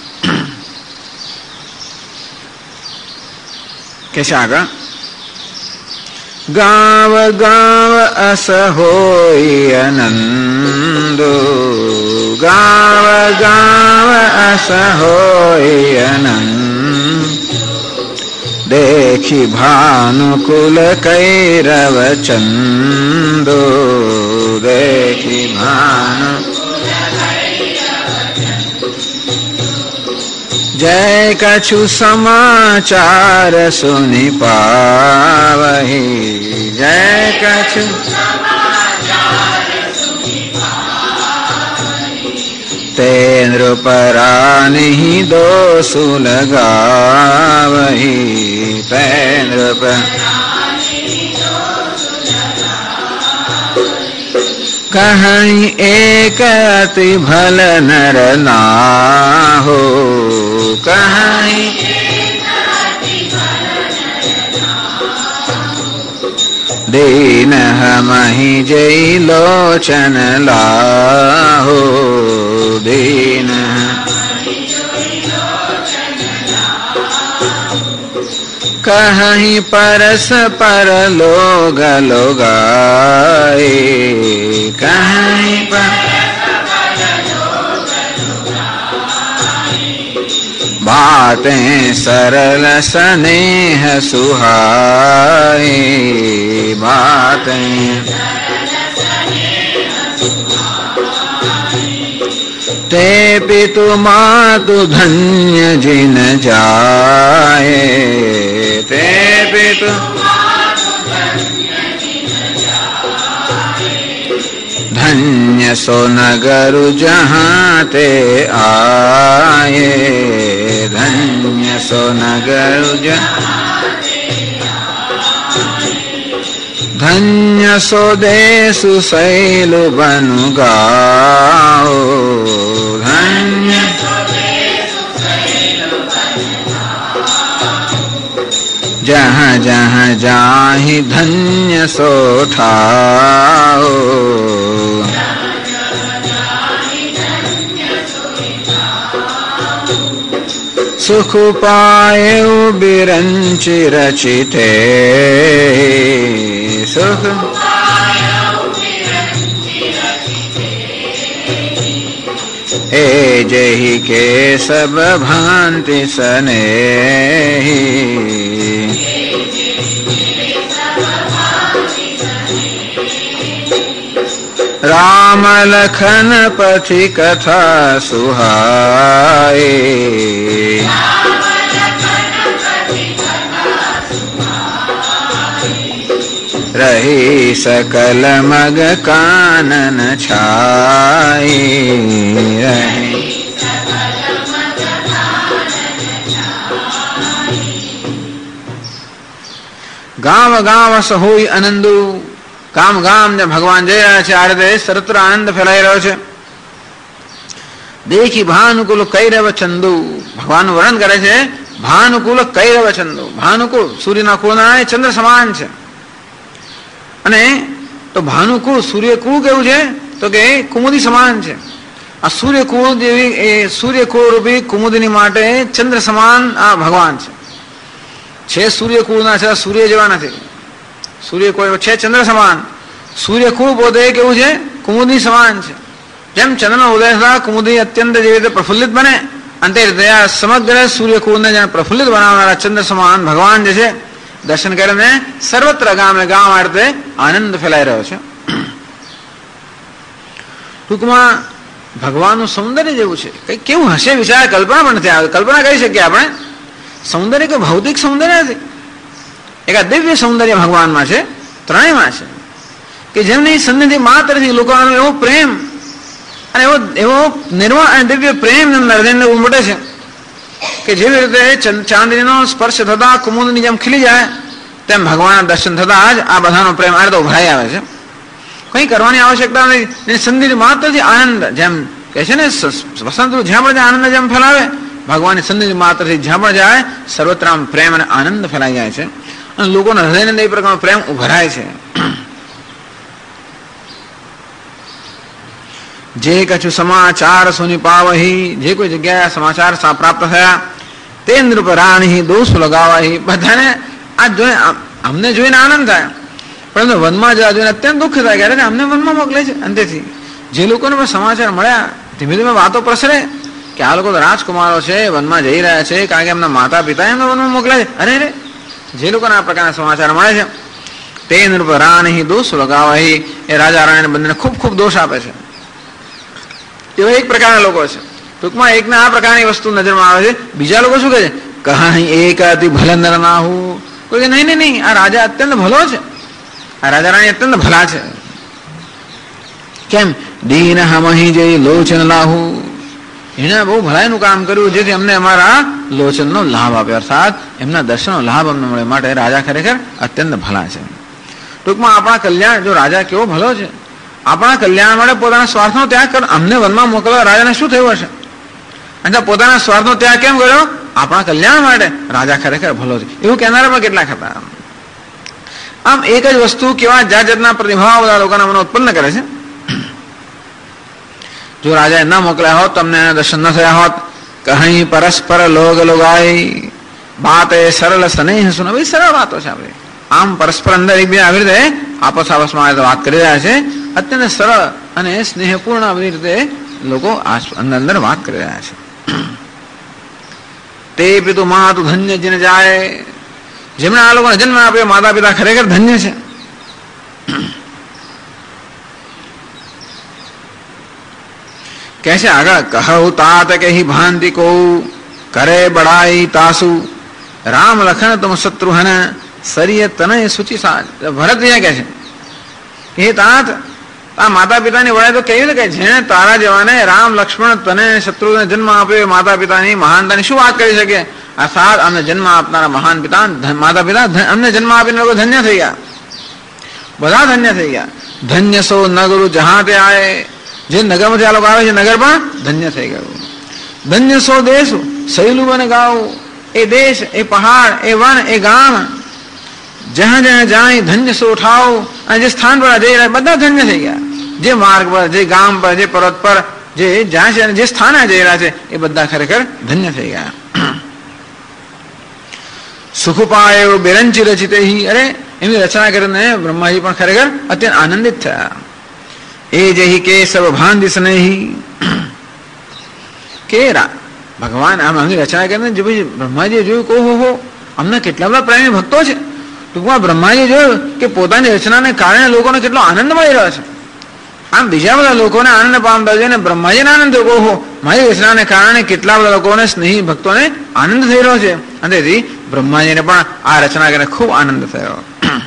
કે છે આગળ, ગાવ ગાવ અસ હોય આનંદો, ગાવ ગાવ અસ હોય આનંદ, દેખી ભાનુકુલ કૈરવ ચંદો, દેખી ભાનુ જય કछु સમાચાર સુની પાવહી, જય કछु તે નૃપરાની દોષુ લગાવહી, તે નૃપ કહી એક અતિ ભલ નર નાહો, કહી દીન હમહી જય લોચન લાહો, દીન કહી પરસ પર લોગ લોગાએ, કહી बातें सरल स्नेह सुहाए, बातें ते पितु मातु धन्य जिन जाए, ते पितु धन्य सो नगरु जहाँ ते आए, धन्य सो नगरु धन्य सो देशु शैलु बनु गाओ, धन्य जहाँ जहाँ जाहि धन्य सो ठाओ, सुख पायो बिरंचि रचिते, सुख ए जही के सब भांति सनेही, राम लखन पथि कथा सुहाए, रही सकल मग कानन छाए, रही गाम गाम सहोई आनंदू, ગામ ગામ જે ભગવાન જઈ રહ્યા છે આ રીતે સર્વત્ર આનંદ ફેલાઈ રહ્યો છે. દેખી ભાનુકુલ કૈરવ ચંદુ, ભગવાનનું વર્ણન કરે છે. ભાનુકુલ કૈરવ ચંદુ, ભાનુકુળ સૂર્યના કુળના ચંદ્ર સમાન છે. અને તો ભાનુકુળ સૂર્યકુળ કેવું છે તો કે કુમુદી સમાન છે. આ સૂર્યકુળ જેવી એ સૂર્યકુળ રૂપી કુમુદની માટે ચંદ્ર સમાન આ ભગવાન છે સૂર્યકુળના છે, સૂર્ય જેવા નથી. સૂર્યકુળ છે ચંદ્ર સમાન, સૂર્યકુળ પોતે કેવું છે? કુમુદની સમાન છે. જેમ ચંદ્રનો ઉદય થતા કુમુદી અત્યંત જેવી રીતે પ્રફુલ્લિત બને, અંતે રીતે આ સમગ્ર સૂર્યકુળને જ્યાં પ્રફુલ્લિત બનાવનારા ચંદ્ર સમાન ભગવાન જે છે, દર્શન કરીને સર્વત્ર ગામે ગામ આ રીતે આનંદ ફેલાઈ રહ્યો છે. ટૂંકમાં ભગવાનનું સૌંદર્ય જેવું છે, કઈ કેવું હશે વિચાર કલ્પના પણ નથી આવે. કલ્પના કરી શકીએ આપણે. સૌંદર્ય કોઈ ભૌતિક સૌંદર્ય નથી, એક આ દિવ્ય સૌંદર્ય ભગવાનમાં છે, ત્રણેયમાં છે, કે જેમની સન્નિધિ માત્રથી લોકોનો એવો પ્રેમ અને એવો નિર્મળ અને દિવ્ય પ્રેમ હૃદયને ઉમટે છે કે જેવી રીતે ચાંદનીનો સ્પર્શ થતા કુમુદની જેમ ખીલી જાય, તેમ ભગવાનના દર્શન થતા જ આ બધાનો પ્રેમ આ રીતે ઉભરાઈ આવે છે. કંઈ કરવાની આવશ્યકતા નથી. સન્નિધિ માત્રથી આનંદ, જેમ કહે છે ને વસંત ઋતુ જ્યાં પણ આનંદ જેમ ફેલાવે, ભગવાનની સન્નિધિ માત્રથી જ્યાં પણ જાય સર્વત્ર આમ પ્રેમ અને આનંદ ફેલાઈ જાય છે અને લોકોના હૃદયને એ પ્રકારનો પ્રેમ ઉભરાય છે. જે કછુ સમાચાર સુની પાવહી, જે કોઈ જગ્યાએ સમાચાર પ્રાપ્ત થયા, તે નૃપ રાણી દોષ લગાવાહી. બધાને આ જોઈને અમને જોઈને આનંદ થાય, પરંતુ વનમાં જવા જોઈને અત્યંત દુઃખ થાય કે અમને વનમાં મોકલે છે. અંતેથી જે લોકોને પણ સમાચાર મળ્યા, ધીમે ધીમે વાતો પ્રસરે કે આ લોકો તો રાજકુમારો છે, વનમાં જઈ રહ્યા છે, કારણ કે એમના માતા પિતા એમને વનમાં મોકલે છે. અરે જે લોકોને આ પ્રકારના સમાચાર મળે છે, તે નૃપ રાણી દોષ લગાવાહી, એ રાજા રાણીને બંનેને ખૂબ ખૂબ દોષ આપે છે. એવા એક પ્રકારના લોકો છે. ટૂંકમાં એકને આ પ્રકારની વસ્તુ નજરમાં આવે છે, બીજા લોકો શું કહે છે? કહી એક અતિ ભલંદર નાહુ. કોઈ કે નહીં નહીં નહીં, આ રાજા અત્યંત ભલો છે, આ રાજા રાણી અત્યંત ભલા છે. કેમ? દીન હમહી જઈ લોચન લાહુ, એણે બહુ ભલાઈનું કામ કર્યું જેથી અમને અમારા લોચનનો લાભ આપ્યો, અર્થાત એમના દર્શનનો લાભ અમને મળે, માટે રાજા ખરેખર અત્યંત ભલા છે. ટૂંકમાં આપણા કલ્યાણ, જો રાજા કેવો ભલો છે, આપણા કલ્યાણ માટે પોતાના સ્વાર્થનો ત્યાગ કર્યો. અમને વનમાં મોકલવા રાજાને શું થયું હશે? અને પોતાના સ્વાર્થનો ત્યાગ કેમ કર્યો? આપણા કલ્યાણ માટે. રાજા ખરેખર ભલો છે, એવું કહેનારા પણ કેટલાક હતા. આમ એક જ વસ્તુ કેવા જાત જાતના પ્રતિભાવ બધા લોકોના મને ઉત્પન્ન કરે છે. જો રાજાએ ન મોકલ્યા હોત, તમને દર્શન ન થયા હોત. કહી પરસ્પર લોગ લોગાઈ, બાત એ સરળ સ્નેહ સુનો. ભાઈ સરળ વાતો છે આપણે, આમ પરસ્પર અંદર એક બે આવી રીતે આપસ આપસમાં વાત કરી રહ્યા છે. અત્યંત સરળ અને સ્નેહપૂર્ણ આવી રીતે લોકો અંદર અંદર વાત કરી રહ્યા છે. તે પિતુ માતુ ધન્ય જીને જાય, જેમણે આ લોકોને જન્મ આપ્યો માતા પિતા ખરેખર ધન્ય છે. કહે છે આગળ, કહું તાત કહી ભાંતિ કો કરે બડાઈ તાસુ, રામ લખન તુમ શત્રુહન સરિય તનય સુચિ સાજ. ભરત કહે છે એ તાત, આ માતા પિતાની વડાઈ તો કેવી રીતે કહે? જેને તારા જેવાને રામ લક્ષ્મણ તને શત્રુને જન્મ આપ્યો, માતા પિતાની મહાનતાની શું વાત કરી શકે? અર્થાત અમને જન્મ આપનારા મહાન પિતા માતા પિતા અમને જન્મ આપીને લોકો ધન્ય થઈ ગયા, બધા ધન્ય થઈ ગયા. ધન્ય સો નગરું જહાં તે આય, જે નગરમાંથી આ લોકો આવે છે નગર પણ ધન્ય થઈ ગયું. ધન્ય સો દેશ સહેલું બને ગાવ, એ દેશ, એ પહાડ, એ વન, એ ગામ, જ્યાં જ્યાં જાય ધન્ય સો ઉઠાવ. અને જે સ્થાન પર જઈ રહ્યા બધા ધન્ય થઈ ગયા. જે માર્ગ પર, જે ગામ પર, જે પર્વત પર, જે જ્યાં છે જે સ્થાને જઈ રહ્યા છે એ બધા ખરેખર ધન્ય થઈ ગયા. સુખ પાય એવું બેરંચી રચિતે, અરે એમની રચના કરીને બ્રહ્માજી પણ ખરેખર અત્યંત આનંદિત થયા. એ જહી કે સર્વ ભાંતિ સ્નેહી, કે ભગવાન આમની રચના કરીને જો બ્રહ્માજીએ જોયું કે હો અમને કેટલા બધા પ્રેમી ભક્તો છે. ટૂંકમાં બ્રહ્માજી જોયું કે પોતાની રચનાને કારણે લોકોને કેટલો આનંદ મળી રહ્યો છે. આમ બીજા બધા લોકોને આનંદ પામતા છે ને બ્રહ્માજીને આનંદ થયો, ઓહો મારી રચનાને કારણે કેટલા બધા લોકોને સ્નેહી ભક્તોને આનંદ થઈ રહ્યો છે. અને તેથી બ્રહ્માજીને પણ આ રચના કરીને ખૂબ આનંદ થયો.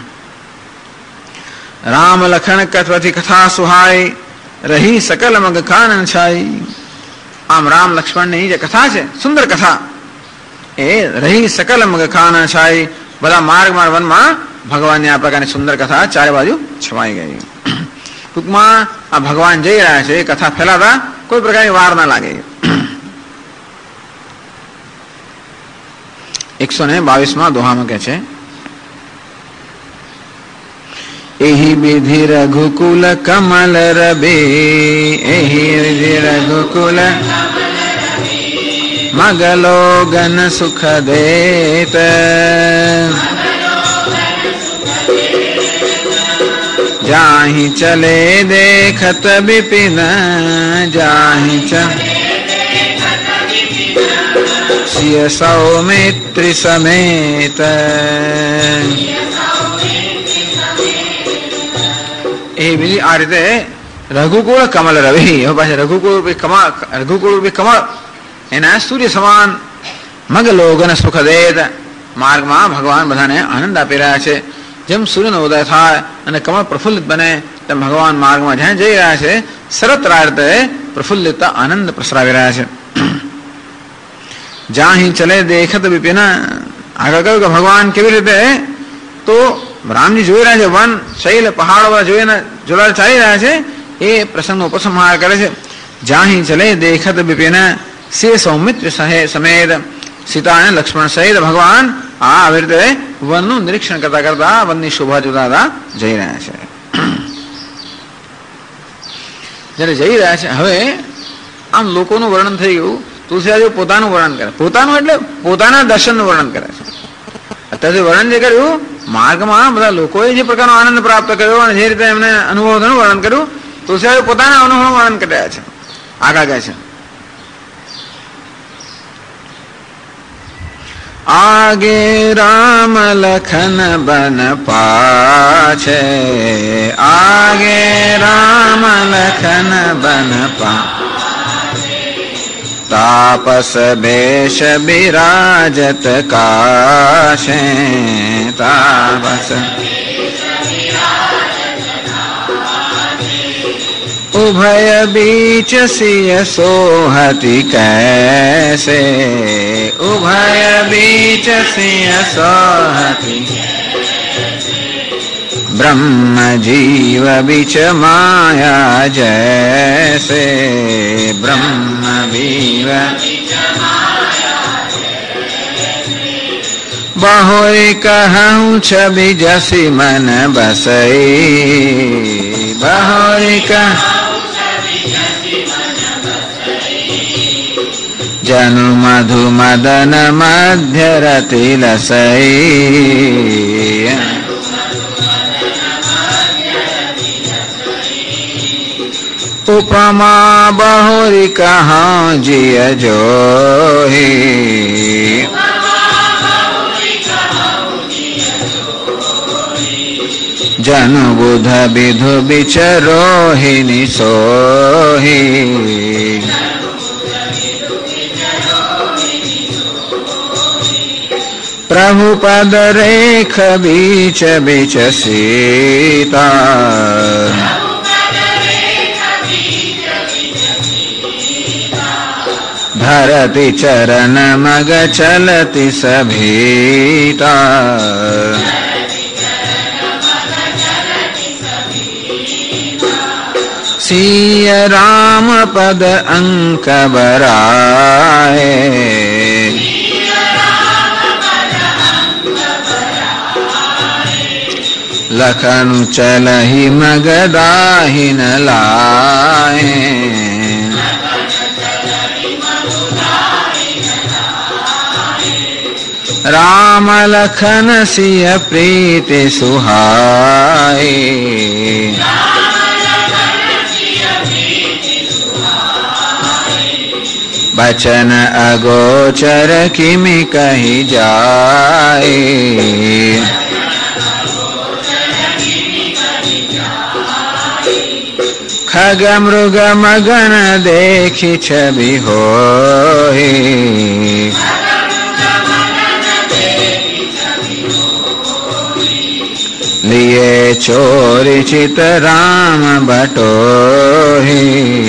રામ લખન કથવથી કથા સુહાય, રહી સકલ મગ કાનન છાઈ. આમ રામ લક્ષ્મણની જે કથા છે, સુંદર કથા, એ રહી સકલ મગ કાનન છાઈ. બધા માર્ગ વનમાં ભગવાનની આ પ્રકારની સુંદર કથા ચારે બાજુ છવાઈ ગઈ. ટૂંકમાં આ ભગવાન જઈ રહ્યા છે, એ કથા ફેલાતા કોઈ પ્રકારની વાર ના લાગે. 122માં દોહામાં કહે છે, एहि विधि रघुकुल कमल रबे, एहि विधि रघुकुल मगलो गन सुख देत, जाहि चले देखत विपिन, जाहि सिय सौमित्री समेत। એ બીજી આ રીતે રઘુકુળ કમલ રવિ, હવે પાછા રઘુકુળ કમળ એના સૂર્ય સમાન મગલોગન સુખ દેત, માર્ગમાં ભગવાન બધાને આનંદ આપી રહ્યા છે. જેમ સૂર્યનો ઉદય થાય અને કમળ પ્રફુલ્લિત બને તેમ ભગવાન માર્ગમાં જ્યાં જઈ રહ્યા છે સરત રાતે પ્રફુલ્લિત આનંદ પ્રસરાવી રહ્યા છે. જાહી ચલે દેખત વિપિન, આગળ કહ્યું કે ભગવાન કેવી રીતે તો રામજી જોઈ રહ્યા છે વન શૈલ પહાડો જોઈને જોડા ચાલી રહ્યા છે એ પ્રસંગનો ઉપસંહાર કરે છે. જાહી ચલે દેખત વિપિન સે સૌમિત્ર સમેત, સીતા અને લક્ષ્મણ સહિત ભગવાન આવી રીતે વનનું નિરીક્ષણ કરતા કરતા વનની શોભા જોતા જઈ રહ્યા છે. જયારે જઈ રહ્યા છે હવે આમ લોકોનું વર્ણન થઈ ગયું. તુલસીદાસ પોતાનું વર્ણન કરે, પોતાનું એટલે પોતાના દર્શનનું વર્ણન કરે છે. અત્યારે વર્ણન જે કર્યું માર્ગમાં બધા લોકોએ જે પ્રકારનો આનંદ પ્રાપ્ત કર્યો અને જે રીતે એમને અનુભવનું વર્ણન કર્યું તુલસીદાસ પોતાના અનુભવનું વર્ણન કર્યા છે. આગળ કહે છે आगे राम लखन बन पाछे, आगे राम लखन बन पाछे, तापस भेष विराजत काशे, तापस उभय बीच सिय सोहति कैसे, उभय बीच सिय सोहति, ब्रह्म जीव बीच माया जैसे, ब्रह्म जीव बहुरी कहूँ छवि जसी मन बसई, बहुरी कह जनु मधु मदन मध्य रति लसई, उपमा बहुरी कहाँ जिय जोही, जनु बुध विधु बिचरोहिणी सोही, प्रभु पद रेख बीच बीच सीता, धरती चरण मग चलती सभीता, सिय राम पद अंक बराए, लखन चलहि मगदाहि न लाए, राम लखन सिय प्रीति सुहाए, बचन अगोचर किमि कहि जाए, खग मृग मगन देखि छवि होई, लिए चोरी चित राम बटोही,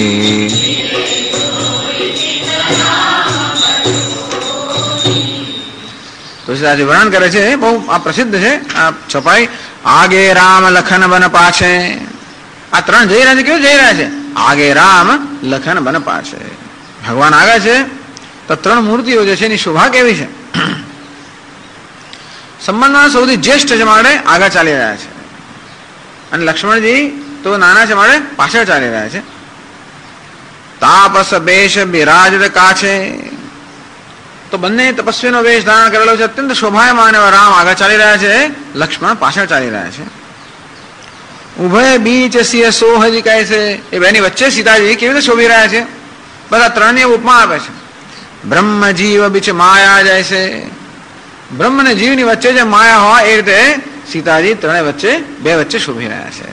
તુલસીદાસજી વર્ણન કરે છે બહુ આ પ્રસિદ્ધ છે આ છપાઈ. આગે રામ લખન બન પાછે, આ ત્રણ જઈ રહ્યા છે. કેવું જઈ રહ્યા છે? આગે રામ લખન બન પાછે, ભગવાન આગળ છે તો ત્રણ મૂર્તિઓ જે છે એની શોભા કેવી છે. સંબંધમાં સૌથી જ્યેષ્ઠ જમાડે આગળ ચાલી રહ્યા છે. અને લક્ષ્મણજી તો નાના છે માટે પાછળ ચાલી રહ્યા છે. તાપસ બેશ બિરાજ કાછે, તો બંને તપસ્વીનો વેશ ધારણ કરેલો છે, અત્યંત શોભાયમાન એવા રામ આગળ ચાલી રહ્યા છે, લક્ષ્મણ પાછળ ચાલી રહ્યા છે. ઉભય બીચ સિંહ સોહજી કહે છે, એ બેની વચ્ચે સીતાજી કેવી રીતે શોભી રહ્યા છે. બધા ત્રણની ઉપમા આપે છે. બ્રહ્મ જીવ બીચ માયા જાય છે, બ્રહ્મ ને જીવની વચ્ચે જે માયા હોય એ રીતે સીતાજી ત્રણે વચ્ચે બે વચ્ચે શોભી રહ્યા છે.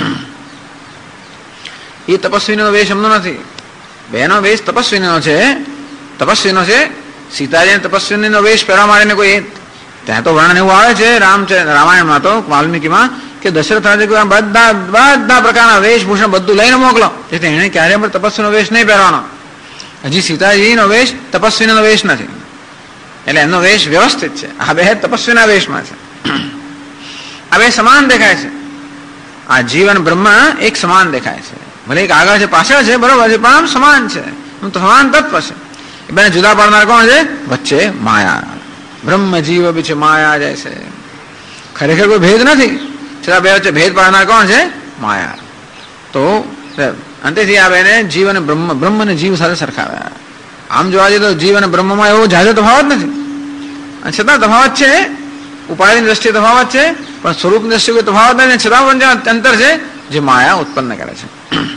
એ તપસ્વીનો વેશ એમનો નથી, બેનો વેશ તપસ્વીનો છે. તપસ્વીનો છે. સીતાજી તપસ્વીનો વેશ પહેરવા માટે કોઈ ત્યાં તો વર્ણન એવું આવે છે રામાયણમાં તો વાલ્મીકીમાં કે દશરથ રાજા બધા બધા પ્રકારના વેશભૂષણ બધું લઈને મોકલો, જેથી એને ક્યારેય પણ તપસ્વીનો વેશ નહીં પહેરવાનો. હજી સીતાજીનો વેશ તપસ્વીનો વેશ નથી, એટલે એમનો વેશ વ્યવસ્થિત છે. આ બે તપસ્વીના વેશમાં છે. આ બે સમાન દેખાય છે. આ જીવ અને બ્રહ્મ એક સમાન દેખાય છે. ભલે એક આગળ છે પાછળ છે બરોબર છે, પણ આમ સમાન છે, તો સમાન તત્વ છે. એ બેને જુદા પાડનાર કોણ છે? વચ્ચે માયા. બ્રહ્મ જીવ બીચ માયા જાય છે. ખરેખર કોઈ ભેદ નથી, છતાં બે વચ્ચે ભેદ પાડનાર કોણ છે? માયા. તો અંતેથી આ બેને જીવ અને બ્રહ્મ અને જીવ સાથે સરખાવ્યા. આમ જોવા જઈએ તો જીવ અને બ્રહ્મમાં એવો ઝાઝો તફાવત નથી, અને છતાં તફાવત છે. ઉપાધિની દ્રષ્ટિએ તફાવત છે, પણ સ્વરૂપની દ્રષ્ટિએ કોઈ તફાવત નથી. છતાં પણ જે અંતર છે જે માયા ઉત્પન્ન કરે છે.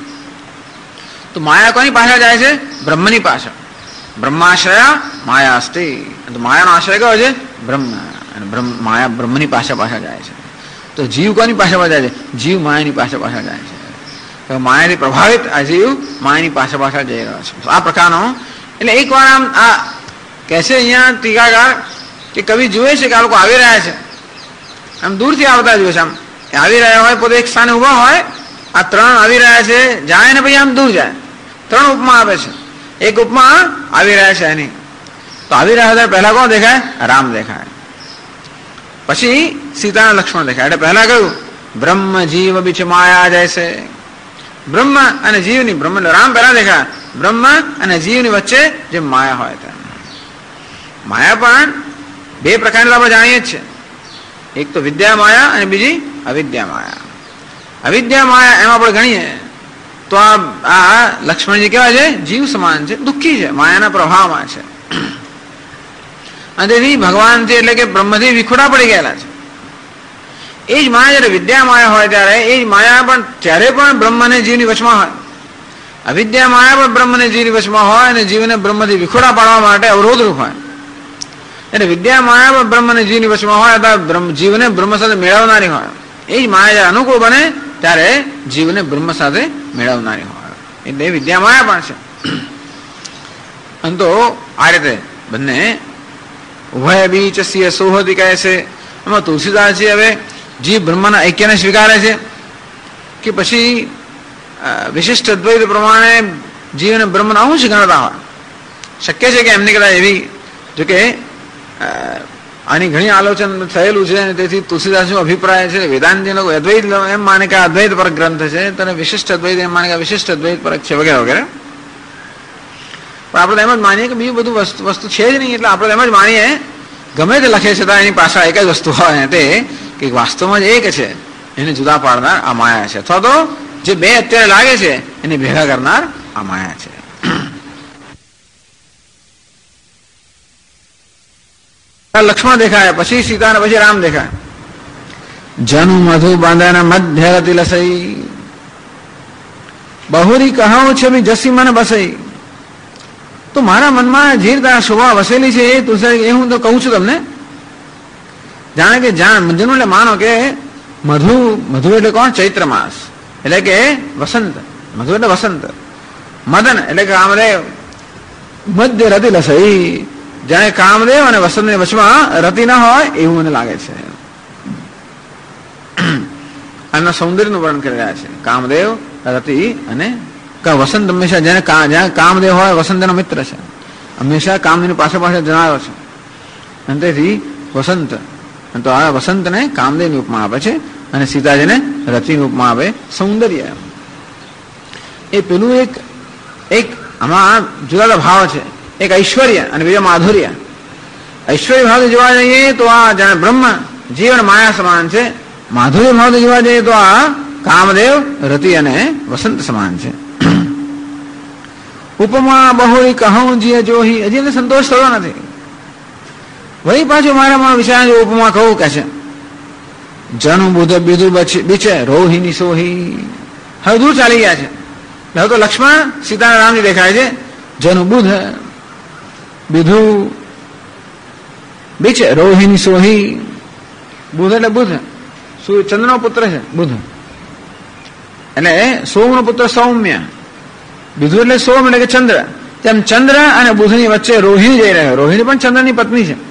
તો માયા કોની પાછળ જાય છે? બ્રહ્મની પાછળ. બ્રહ્માશ્રયા માયા અસ્તિ. તો માયાનો આશ્રય કયો છે? બ્રહ્મ. અને માયા બ્રહ્મની પાછળ જાય છે. તો જીવ કોની પાછળ જાય છે? જીવ માયાની પાછળ જાય છે. તો માયાથી પ્રભાવિત આ જીવ માયાની પાછળ જઈ રહ્યો છે. આ પ્રકારનો એટલે એક વાર આમ આ કહે છે અહીંયા ટીકાકાર કે કવિ જુએ છે કે આ લોકો આવી રહ્યા છે, આમ દૂરથી આવતા જુએ છે. આમ આવી રહ્યા હોય પોતે એક સ્થાને ઉભા હોય, આ ત્રણ આવી રહ્યા છે જાય ને પછી આમ દૂર જાય. ત્રણ ઉપમા આપે છે. એક ઉપમા આવી રહ્યા છે એની, તો આવી રહ્યા હતા પહેલા કોણ દેખાય? રામ દેખાય. પછી સીતા અને લક્ષ્મણ દેખાય. એટલે પહેલા કહ્યું બ્રહ્મ જીવ બીચ માયા જાય છે. બ્રહ્મ અને જીવની, બ્રહ્મ રામ પહેલા દેખાય, બ્રહ્મ અને જીવની વચ્ચે જે માયા હોય તે માયા પણ બે પ્રકારની આપણે જાણીએ જ છે. એક તો વિદ્યા માયા અને બીજી અવિદ્યા માયા. અવિદ્યા માયા એમાં આપણે ગણીએ તો આ લક્ષ્મણજી કેવા છે? જીવ સમાન છે, દુઃખી છે, માયાના પ્રભાવમાં છે. અને તેથી ભગવાનથી એટલે કે બ્રહ્મથી વિખુટા પડી ગયેલા છે. એ જ માયા જયારે વિદ્યા માયા હોય ત્યારે એ જ માયા પણ ત્યારે પણ બ્રહ્મ અને જીવની વચમાં હોય. અવિદ્યા માયા પણ બ્રહ્મ અને જીવની વચમાં હોય અને જીવને બ્રહ્મથી વિખુટા પાડવા માટે અવરોધરૂપ હોય. એટલે વિદ્યા માયા પણ બ્રહ્મ અને જીવની વચમાં હોય અથવા જીવને બ્રહ્મ સાથે મેળવનારી હોય. એ જ માયા જયારે અનુકૂળ બને ત્યારે જીવને બ્રહ્મ સાથે મેળવનારી હોય. એટલે વિદ્યા માયા પણ છે. અને તો આ રીતે બંને ઉભય બીચ સિંહ સોહતી કહે છે. એમાં તુલસીદાસજી હવે જીવ બ્રહ્મના ઐક્યને સ્વીકારે છે કે પછી વિશિષ્ટ અદ્વૈત પ્રમાણે જીવ અને બ્રહ્મના અંશ ગણતા હોય. શક્ય છે કે એમની કદાચ એવી, જોકે આની ઘણી આલોચન થયેલું છે અને તેથી તુલસીદાસનો અભિપ્રાય છે વેદાંતિ લોકો અદ્વૈત એમ માને કે અદ્વૈત પરક ગ્રંથ છે, તેને વિશિષ્ટ અદ્વૈત એમ માને કે વિશિષ્ટ અદ્વૈત પરક છે વગેરે વગેરે. પણ આપણે એમ જ માનીએ કે બીજું બધું વસ્તુ છે જ નહીં. એટલે આપણે એમ જ માનીએ ગમે તે લખે છતાં એની પાછળ એક જ વસ્તુ હોય, તે કે વાસ્તવમાં જ એક છે, એને જુદા પાડનાર આ માયા છે, અથવા તો જે બે અત્યારે લાગે છે એને ભેગા કરનાર આ માયા છે. લક્ષ્મણ દેખાય, પછી સીતા અને પછી રામ દેખાય. જનુ મધુ બાંધન મધ્ય રતિ લસઈ બહુરી કહું છે બી જસી મને બસઈ. તો મારા મનમાં જે રીતે શોભા વસેલી છે એ તુલસી એ હું તો કહું છું તમને. જાણે કે મધુનું એટલે માનો કે મધુ એટલે કોણ? ચૈત્ર માસ એટલે કે વસંત. મધુ એટલે વસંત. મદન એટલે કે કામદેવ. મધ્ય રતિ લસઈ જાણે કામદેવ અને વસંતની વચમાં રતિ ના હોય એવું મને લાગે છે. આના સૌંદર્યનું વર્ણન કરી રહ્યા છે. કામદેવ, રતિ અને વસંત હંમેશા જ્યાં કામદેવ હોય વસંત એનો મિત્ર છે, હંમેશા કામદેવની પાછળ જણાવ્યો છે. અને તેથી વસંત, તો આ વસંતને કામદેવની ઉપમા આપે છે અને સીતાજીને રતિની ઉપમા આપે. સૌંદર્ય એ પેલું એક આમાં જુદા ભાવ છે. એક ઐશ્વર્ય અને બીજો માધુર્ય. ઐશ્વર્ય ભાવથી જોવા જઈએ તો આ જાણે બ્રહ્મ જીવ અને માયા સમાન છે. માધુર્ય ભાવથી જોવા જઈએ તો આ કામદેવ રતિ અને વસંત સમાન છે. ઉપમા બહોળી કહું જીએ જોહી, હજી એમને સંતોષ થયો નથી. વળી પાછું મારા વિચાર ઉપમા કહું કે છે જનુ બુધ બીધું બીચે રોહિણી સોહી. હવે દૂર ચાલી ગયા છે. હવે તો લક્ષ્મણ સીતા રામજી દેખાય છે. જનુ બુધ બીધું બીચે રોહિણી સોહી. બુધ એટલે બુધ ચંદ્રનો પુત્ર છે બુધ, એટલે સોમનો પુત્ર સૌમ્ય. બીધું એટલે સોમ એટલે કે ચંદ્ર. તેમ ચંદ્ર અને બુધની વચ્ચે રોહિણી જઈ રહ્યો. રોહિણી પણ ચંદ્રની પત્ની છે.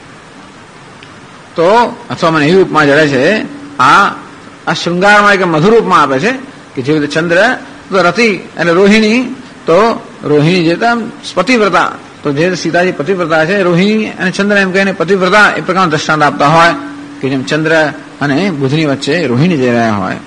તો અથવા મને એવી ઉપમા જડે છે, આ શૃંગારમાં એક મધુર ઉપમા આપે છે કે જેવી રીતે ચંદ્ર તો રતિ એટલે રોહિણી, તો રોહિણી જે પતિવ્રતા, તો જે સીતાજી પતિવ્રતા છે, રોહિણી અને ચંદ્ર એમ કહીને પતિવ્રતા એ પ્રકારનું દ્રષ્ટાંત આપતા હોય કે જેમ ચંદ્ર અને બુધની વચ્ચે રોહિણી જઈ રહ્યા હોય.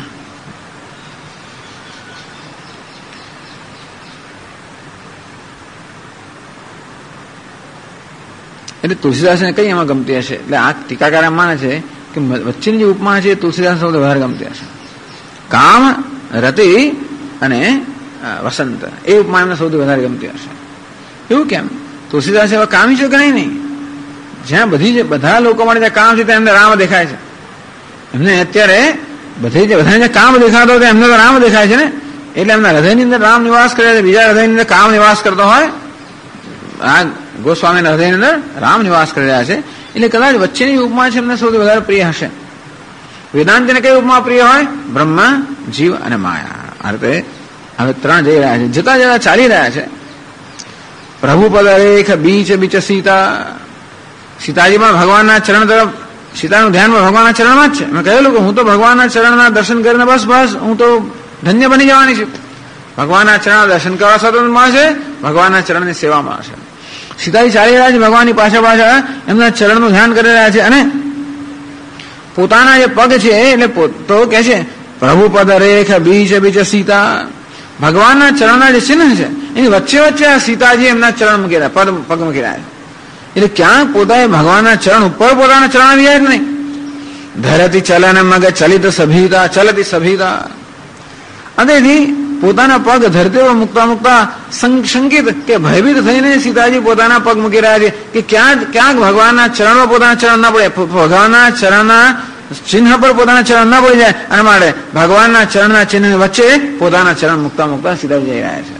એટલે તુલસીદાસને કઈ એમાં ગમતી હશે? એટલે આ ટીકાકાર એમ માને છે કે વચ્ચેની જે ઉપમા છે તુલસીદાસ સૌથી વધારે ગમતી હશે. કામ, રતિ અને વસંત એ ઉપમા એમને સૌથી વધારે ગમતી હશે. એવું કેમ? તુલસીદાસ એવા કામી છે કે નહીં? જ્યાં બધા લોકો માટે ત્યાં કામ છે ત્યાં એમને રામ દેખાય છે. એમને અત્યારે બધાને કામ દેખાતો હોય એમને તો રામ દેખાય છે ને. એટલે એમના હૃદયની અંદર રામ નિવાસ કરે છે, બીજા હૃદયની અંદર કામ નિવાસ કરતો હોય. આ ગોસ્વામીના હૃદયની અંદર રામ નિવાસ કરી રહ્યા છે. એટલે કદાચ વચ્ચેની ઉપમા છે એમને સૌથી વધારે પ્રિય હશે. વેદાંતને કઈ ઉપમા પ્રિય હોય? બ્રહ્મા, જીવ અને માયા. આ રીતે હવે ત્રણ જઈ રહ્યા છે, જતા જતા ચાલી રહ્યા છે. પ્રભુ પદ રેખ બીચ બીચ સીતા. સીતાજી પણ ભગવાનના ચરણ તરફ, સીતાનું ધ્યાન ભગવાનના ચરણમાં જ છે. મેં કહેલું કે હું તો ભગવાનના ચરણના દર્શન કરીને બસ હું તો ધન્ય બની જવાની છું. ભગવાનના ચરણ દર્શન કરવા સ્વતંત્ર મળશે, ભગવાનના ચરણની સેવા મળશે. સીતાજી ચાલી રહ્યા છે ભગવાનની પાછળ એમના ચરણનું ધ્યાન કરી રહ્યા છે. અને પોતાના જે પગ છે એટલે તો કે છે પ્રભુ પદ રેખ બીચ બીચ સીતા. ભગવાનના ચરણના જે ચિહ્ન છે એની વચ્ચે વચ્ચે આ સીતાજી એમના ચરણ મૂકી રહ્યા, પગ મૂકી રહ્યા છે. એટલે ક્યાંક પોતાએ ભગવાનના ચરણ ઉપર પોતાના ચરણ આવી જાય કે નહીં. ધરતી ચલન મગ ચલિત સભીતા ચલતી સભીતા. અંતેથી પોતાના પગ ધરતી પર મૂકતા સંકિત કે ભયભીત થઈને સીતાજી પોતાના પગ મૂકી રહ્યા છે કે ક્યાંક ભગવાનના ચરણમાં પોતાના ચરણ ના પડે, ભગવાનના ચરણના ચિહ્ન પર પોતાના ચરણ ના પડી જાય. અને માટે ભગવાનના ચરણના ચિહ્ન વચ્ચે પોતાના ચરણ મૂકતા સીતાજી જઈ રહ્યા છે.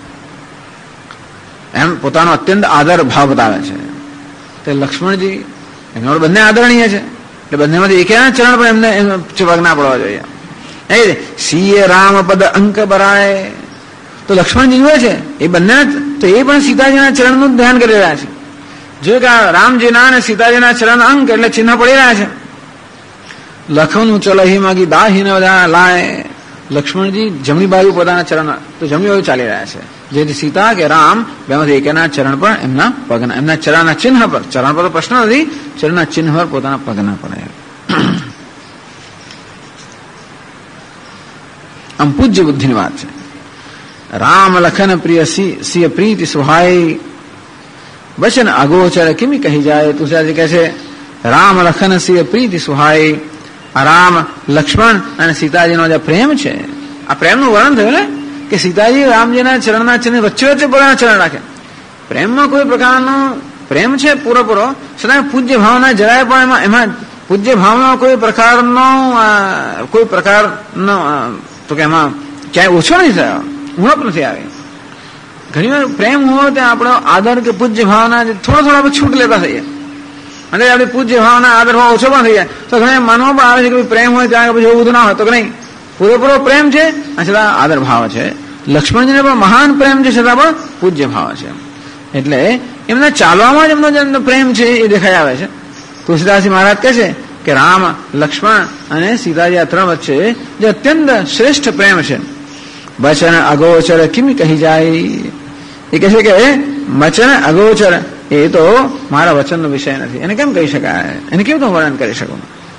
એમ પોતાનો અત્યંત આદર ભાવ બતાવે છે. તે લક્ષ્મણજી એમના બંને આદરણીય છે. એટલે બંનેમાંથી એકેના ચરણ પર એમને પગ ના પડવા જોઈએ. સીએ રામ પદ અંક બરાય. તો લક્ષ્મણજી જુએ છે એ બંને, તો એ પણ સીતાજીના ચરણનું ધ્યાન કરી રહ્યા છે. જો કે રામજીના અને સીતાજીના ચરણ અંક એટલે ચિહ્ન પડી રહ્યા છે. લખનું ચલહી માગી દાહી ન લાય. લક્ષ્મણજી જમણી બાજુ પોતાના ચરણ, તો જમણી બાજુ ચાલી રહ્યા છે. જેથી સીતા કે રામ બેમાંથી એકેના ચરણ પર એમના પગના, એમના ચરણના ચિહ્ન પર, ચરણ પર તો પ્રશ્ન નથી, ચરણના ચિહ્ન પર પોતાના પગના પડે. આમ પૂજ્ય બુદ્ધિની વાત છે. રામ લખન પ્રિય સિય પ્રીતિ સુહાય. વચન અગોચર કિમી કહી જાય. તુલસીદાસજી કહે છે રામ લખન સિય પ્રીતિ સુહાય. આ રામ, લક્ષ્મણ અને સીતાજીનો જે પ્રેમ છે, આ પ્રેમનું વર્ણન થયું ને કે સીતાજી રામજીના ચરણના ચિહ્ન વચ્ચે વચ્ચે પોતાના ચરણ રાખે. પ્રેમમાં કોઈ પ્રકારનો પ્રેમ છે પૂરેપૂરો, છતાં પૂજ્ય ભાવના જરાય પણ એમાં પૂજ્ય ભાવના કોઈ પ્રકારનો તો કે એમાં ક્યાંય ઓછો નથી થયો, ઉણપ નથી આવી. ઘણી વાર પ્રેમ હોય ત્યાં આપણો આદર કે પૂજ્ય ભાવના થોડા આપણે છૂટ લેતા થઈએ. અને આપણી પૂજ્ય ભાવના આદર ભાવ ઓછો પણ થઈ જાય. તો ઘણા માનવા પણ આવે છે કે પ્રેમ હોય ત્યાં પછી એવું બધું ના હોય. તો કે નહીં, પૂરેપૂરો પ્રેમ છે છતાં આદર ભાવ છે. લક્ષ્મણજીને પણ મહાન પ્રેમ છે છતાં પણ પૂજ્ય ભાવ છે. એટલે એમના ચાલવામાં જ એમનો જે પ્રેમ છે એ દેખાઈ આવે છે. તુલસીદાસજી મહારાજ કહે છે કે રામ, લક્ષ્મણ અને સીતાજી આ ત્રણ વચ્ચે જે અત્યંત શ્રેષ્ઠ પ્રેમ છે. વચન અગોચર કિમી કહી જાય. એ કહે છે કે વચન અગોચર એ તો મારા વચનનો વિષય નથી, એને કેમ કહી શકાય, એને કેમ તો વર્ણન કરી શકું.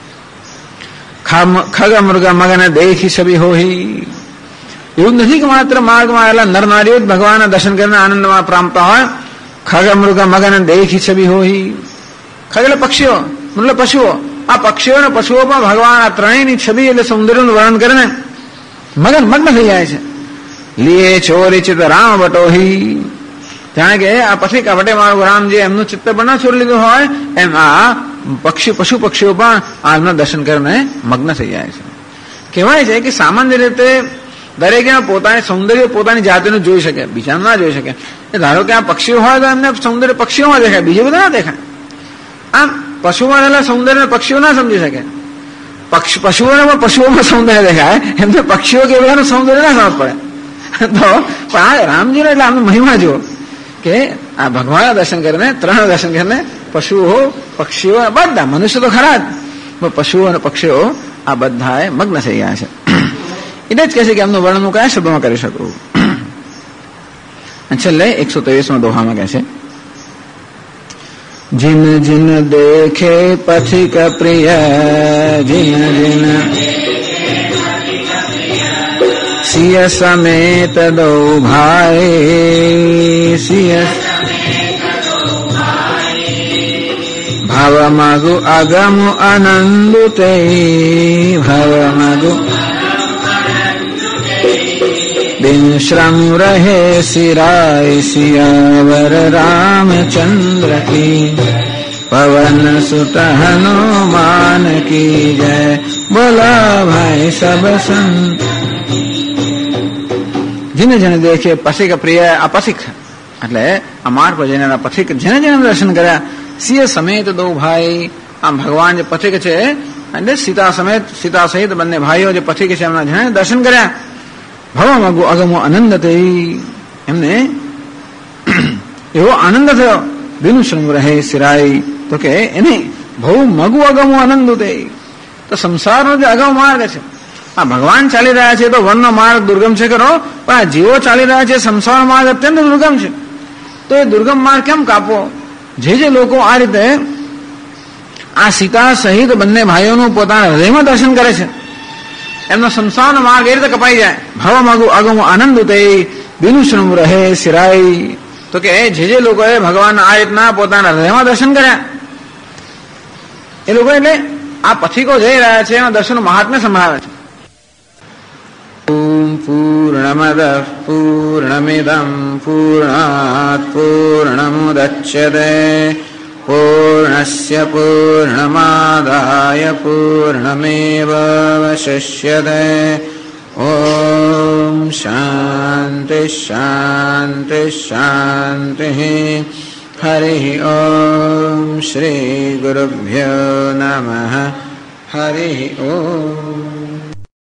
ખગ મૃગ મગન દેખી છબી હોહી. એવું નથી કે માત્ર માર્ગમાં આવેલા નર નારીઓ જ ભગવાનના દર્શન કરીને આનંદમાં પામતા હોય. ખગ મૃગ મગન દેખી છબી હોહી. ખગ એટલે પક્ષીઓ, મતલબ પશુઓ, આ પક્ષીઓ અને પશુઓ પણ ભગવાન આ ત્રણેયની છબી એટલે સૌંદર્યનું વર્ણન કરીને મગ્ન થઈ જાય છે. લીએ ચોરિચિત રામ વટોહી, જાણે કે આ પથિક વટે મારું રામ જે એમનું ચિત્ત પણ ના છોડી લીધું હોય એમ આ પશુ પક્ષીઓ પણ આમના દર્શન કરીને મગ્ન થઈ જાય છે. કહેવાય છે કે સામાન્ય રીતે દરેક પોતાની સૌંદર્ય પોતાની જાતિનું જોઈ શકે, બીજાનું ના જોઈ શકે. ધારો કે આ પક્ષીઓ હોય તો એમને સૌંદર્ય પક્ષીઓમાં દેખાય, બીજે બધા ના દેખાય. આમ પશુમાં રહેલા સૌંદર્ય પક્ષીઓ ના સમજી શકે. પશુઓને પણ પશુઓમાં સૌંદર્ય દેખાય, એમને પક્ષીઓ કે બધાનું સૌંદર્ય ના સમજ પડે. તો પણ આ રામજીનો એટલે આમનો મહિમા જુઓ કે આ ભગવાનના દર્શન કરીને, ત્રણ દર્શન કરીને પશુઓ પક્ષીઓ બધા, મનુષ્ય તો ખરા જ, પશુઓ અને પક્ષીઓ આ બધા મગ્ન થઈ ગયા છે. એટલે જ કહે છે કે એમનું વર્ણન હું કયા શબ્દોમાં કરી શકું. છેલ્લે 123માં દોહામાં કહે છે, जिन जिन देखे पथिक प्रिय, जिन जिन सिय समेत दो भाई, सिय भव मगु अगम अनंदुते, भव मगु बिन श्रम रहे सिराय, सियावर रामचंद्र की, पवन सुत हनुमान की जय, बोला भाई सब संत. जिने જેને દેખે પથિક પ્રિય, આ પથિક એટલે આ માર્ગ પર જઈને પથિક જેને જેને દર્શન કર્યા, સિંહ સમેત દો ભાઈ, આમ ભગવાન જે પથિક છે એટલે સીતા સહિત બંને ભાઈઓ જે પથિક છે એમના જેને દર્શન કર્યા, ભવ અગમો આનંદ થઈ, એમને એવો આનંદ થયો. બિન શ્રમ રહે સિરાય, તો કે એને ભવ મગુ અગમો આનંદ થઈ. તો સંસારનો જે અગમ માર્ગ છે, આ ભગવાન ચાલી રહ્યા છે તો વનનો માર્ગ દુર્ગમ છે કરો, પણ આ જીવો ચાલી રહ્યા છે સંસાર માર્ગ અત્યંત દુર્ગમ છે. તો એ દુર્ગમ માર્ગ કેમ કાપવો? જે લોકો આ રીતે આ સીતા સહિત બંને ભાઈઓનું પોતાના હૃદયમાં દર્શન કરે છે, એમનો સંસારનો માર્ગ એ રીતે કપાઈ જાય. ભવ માગુ આગમો આનંદ તે બિનુશ્રમ રહે સિરાય, તો કે જે લોકોએ ભગવાન આ રીતના પોતાના હૃદયમાં દર્શન કર્યા એ લોકો એટલે આ પથિકો જઈ રહ્યા છે એના દર્શન મહાત્મ્ય સંભળાવે છે. ઓમ પૂર્ણમદ પૂર્ણમિદં પૂર્ણાત પૂર્ણમુદચ્યતે પૂર્ણસ્ય પૂર્ણમાદાય પૂર્ણમેવાવશિષ્યતે. ઓમ શાંતિ શાંતિ શાંતિ. હરિ ઓમ શ્રી ગુરુભ્યો નમઃ. હરિ ઓમ.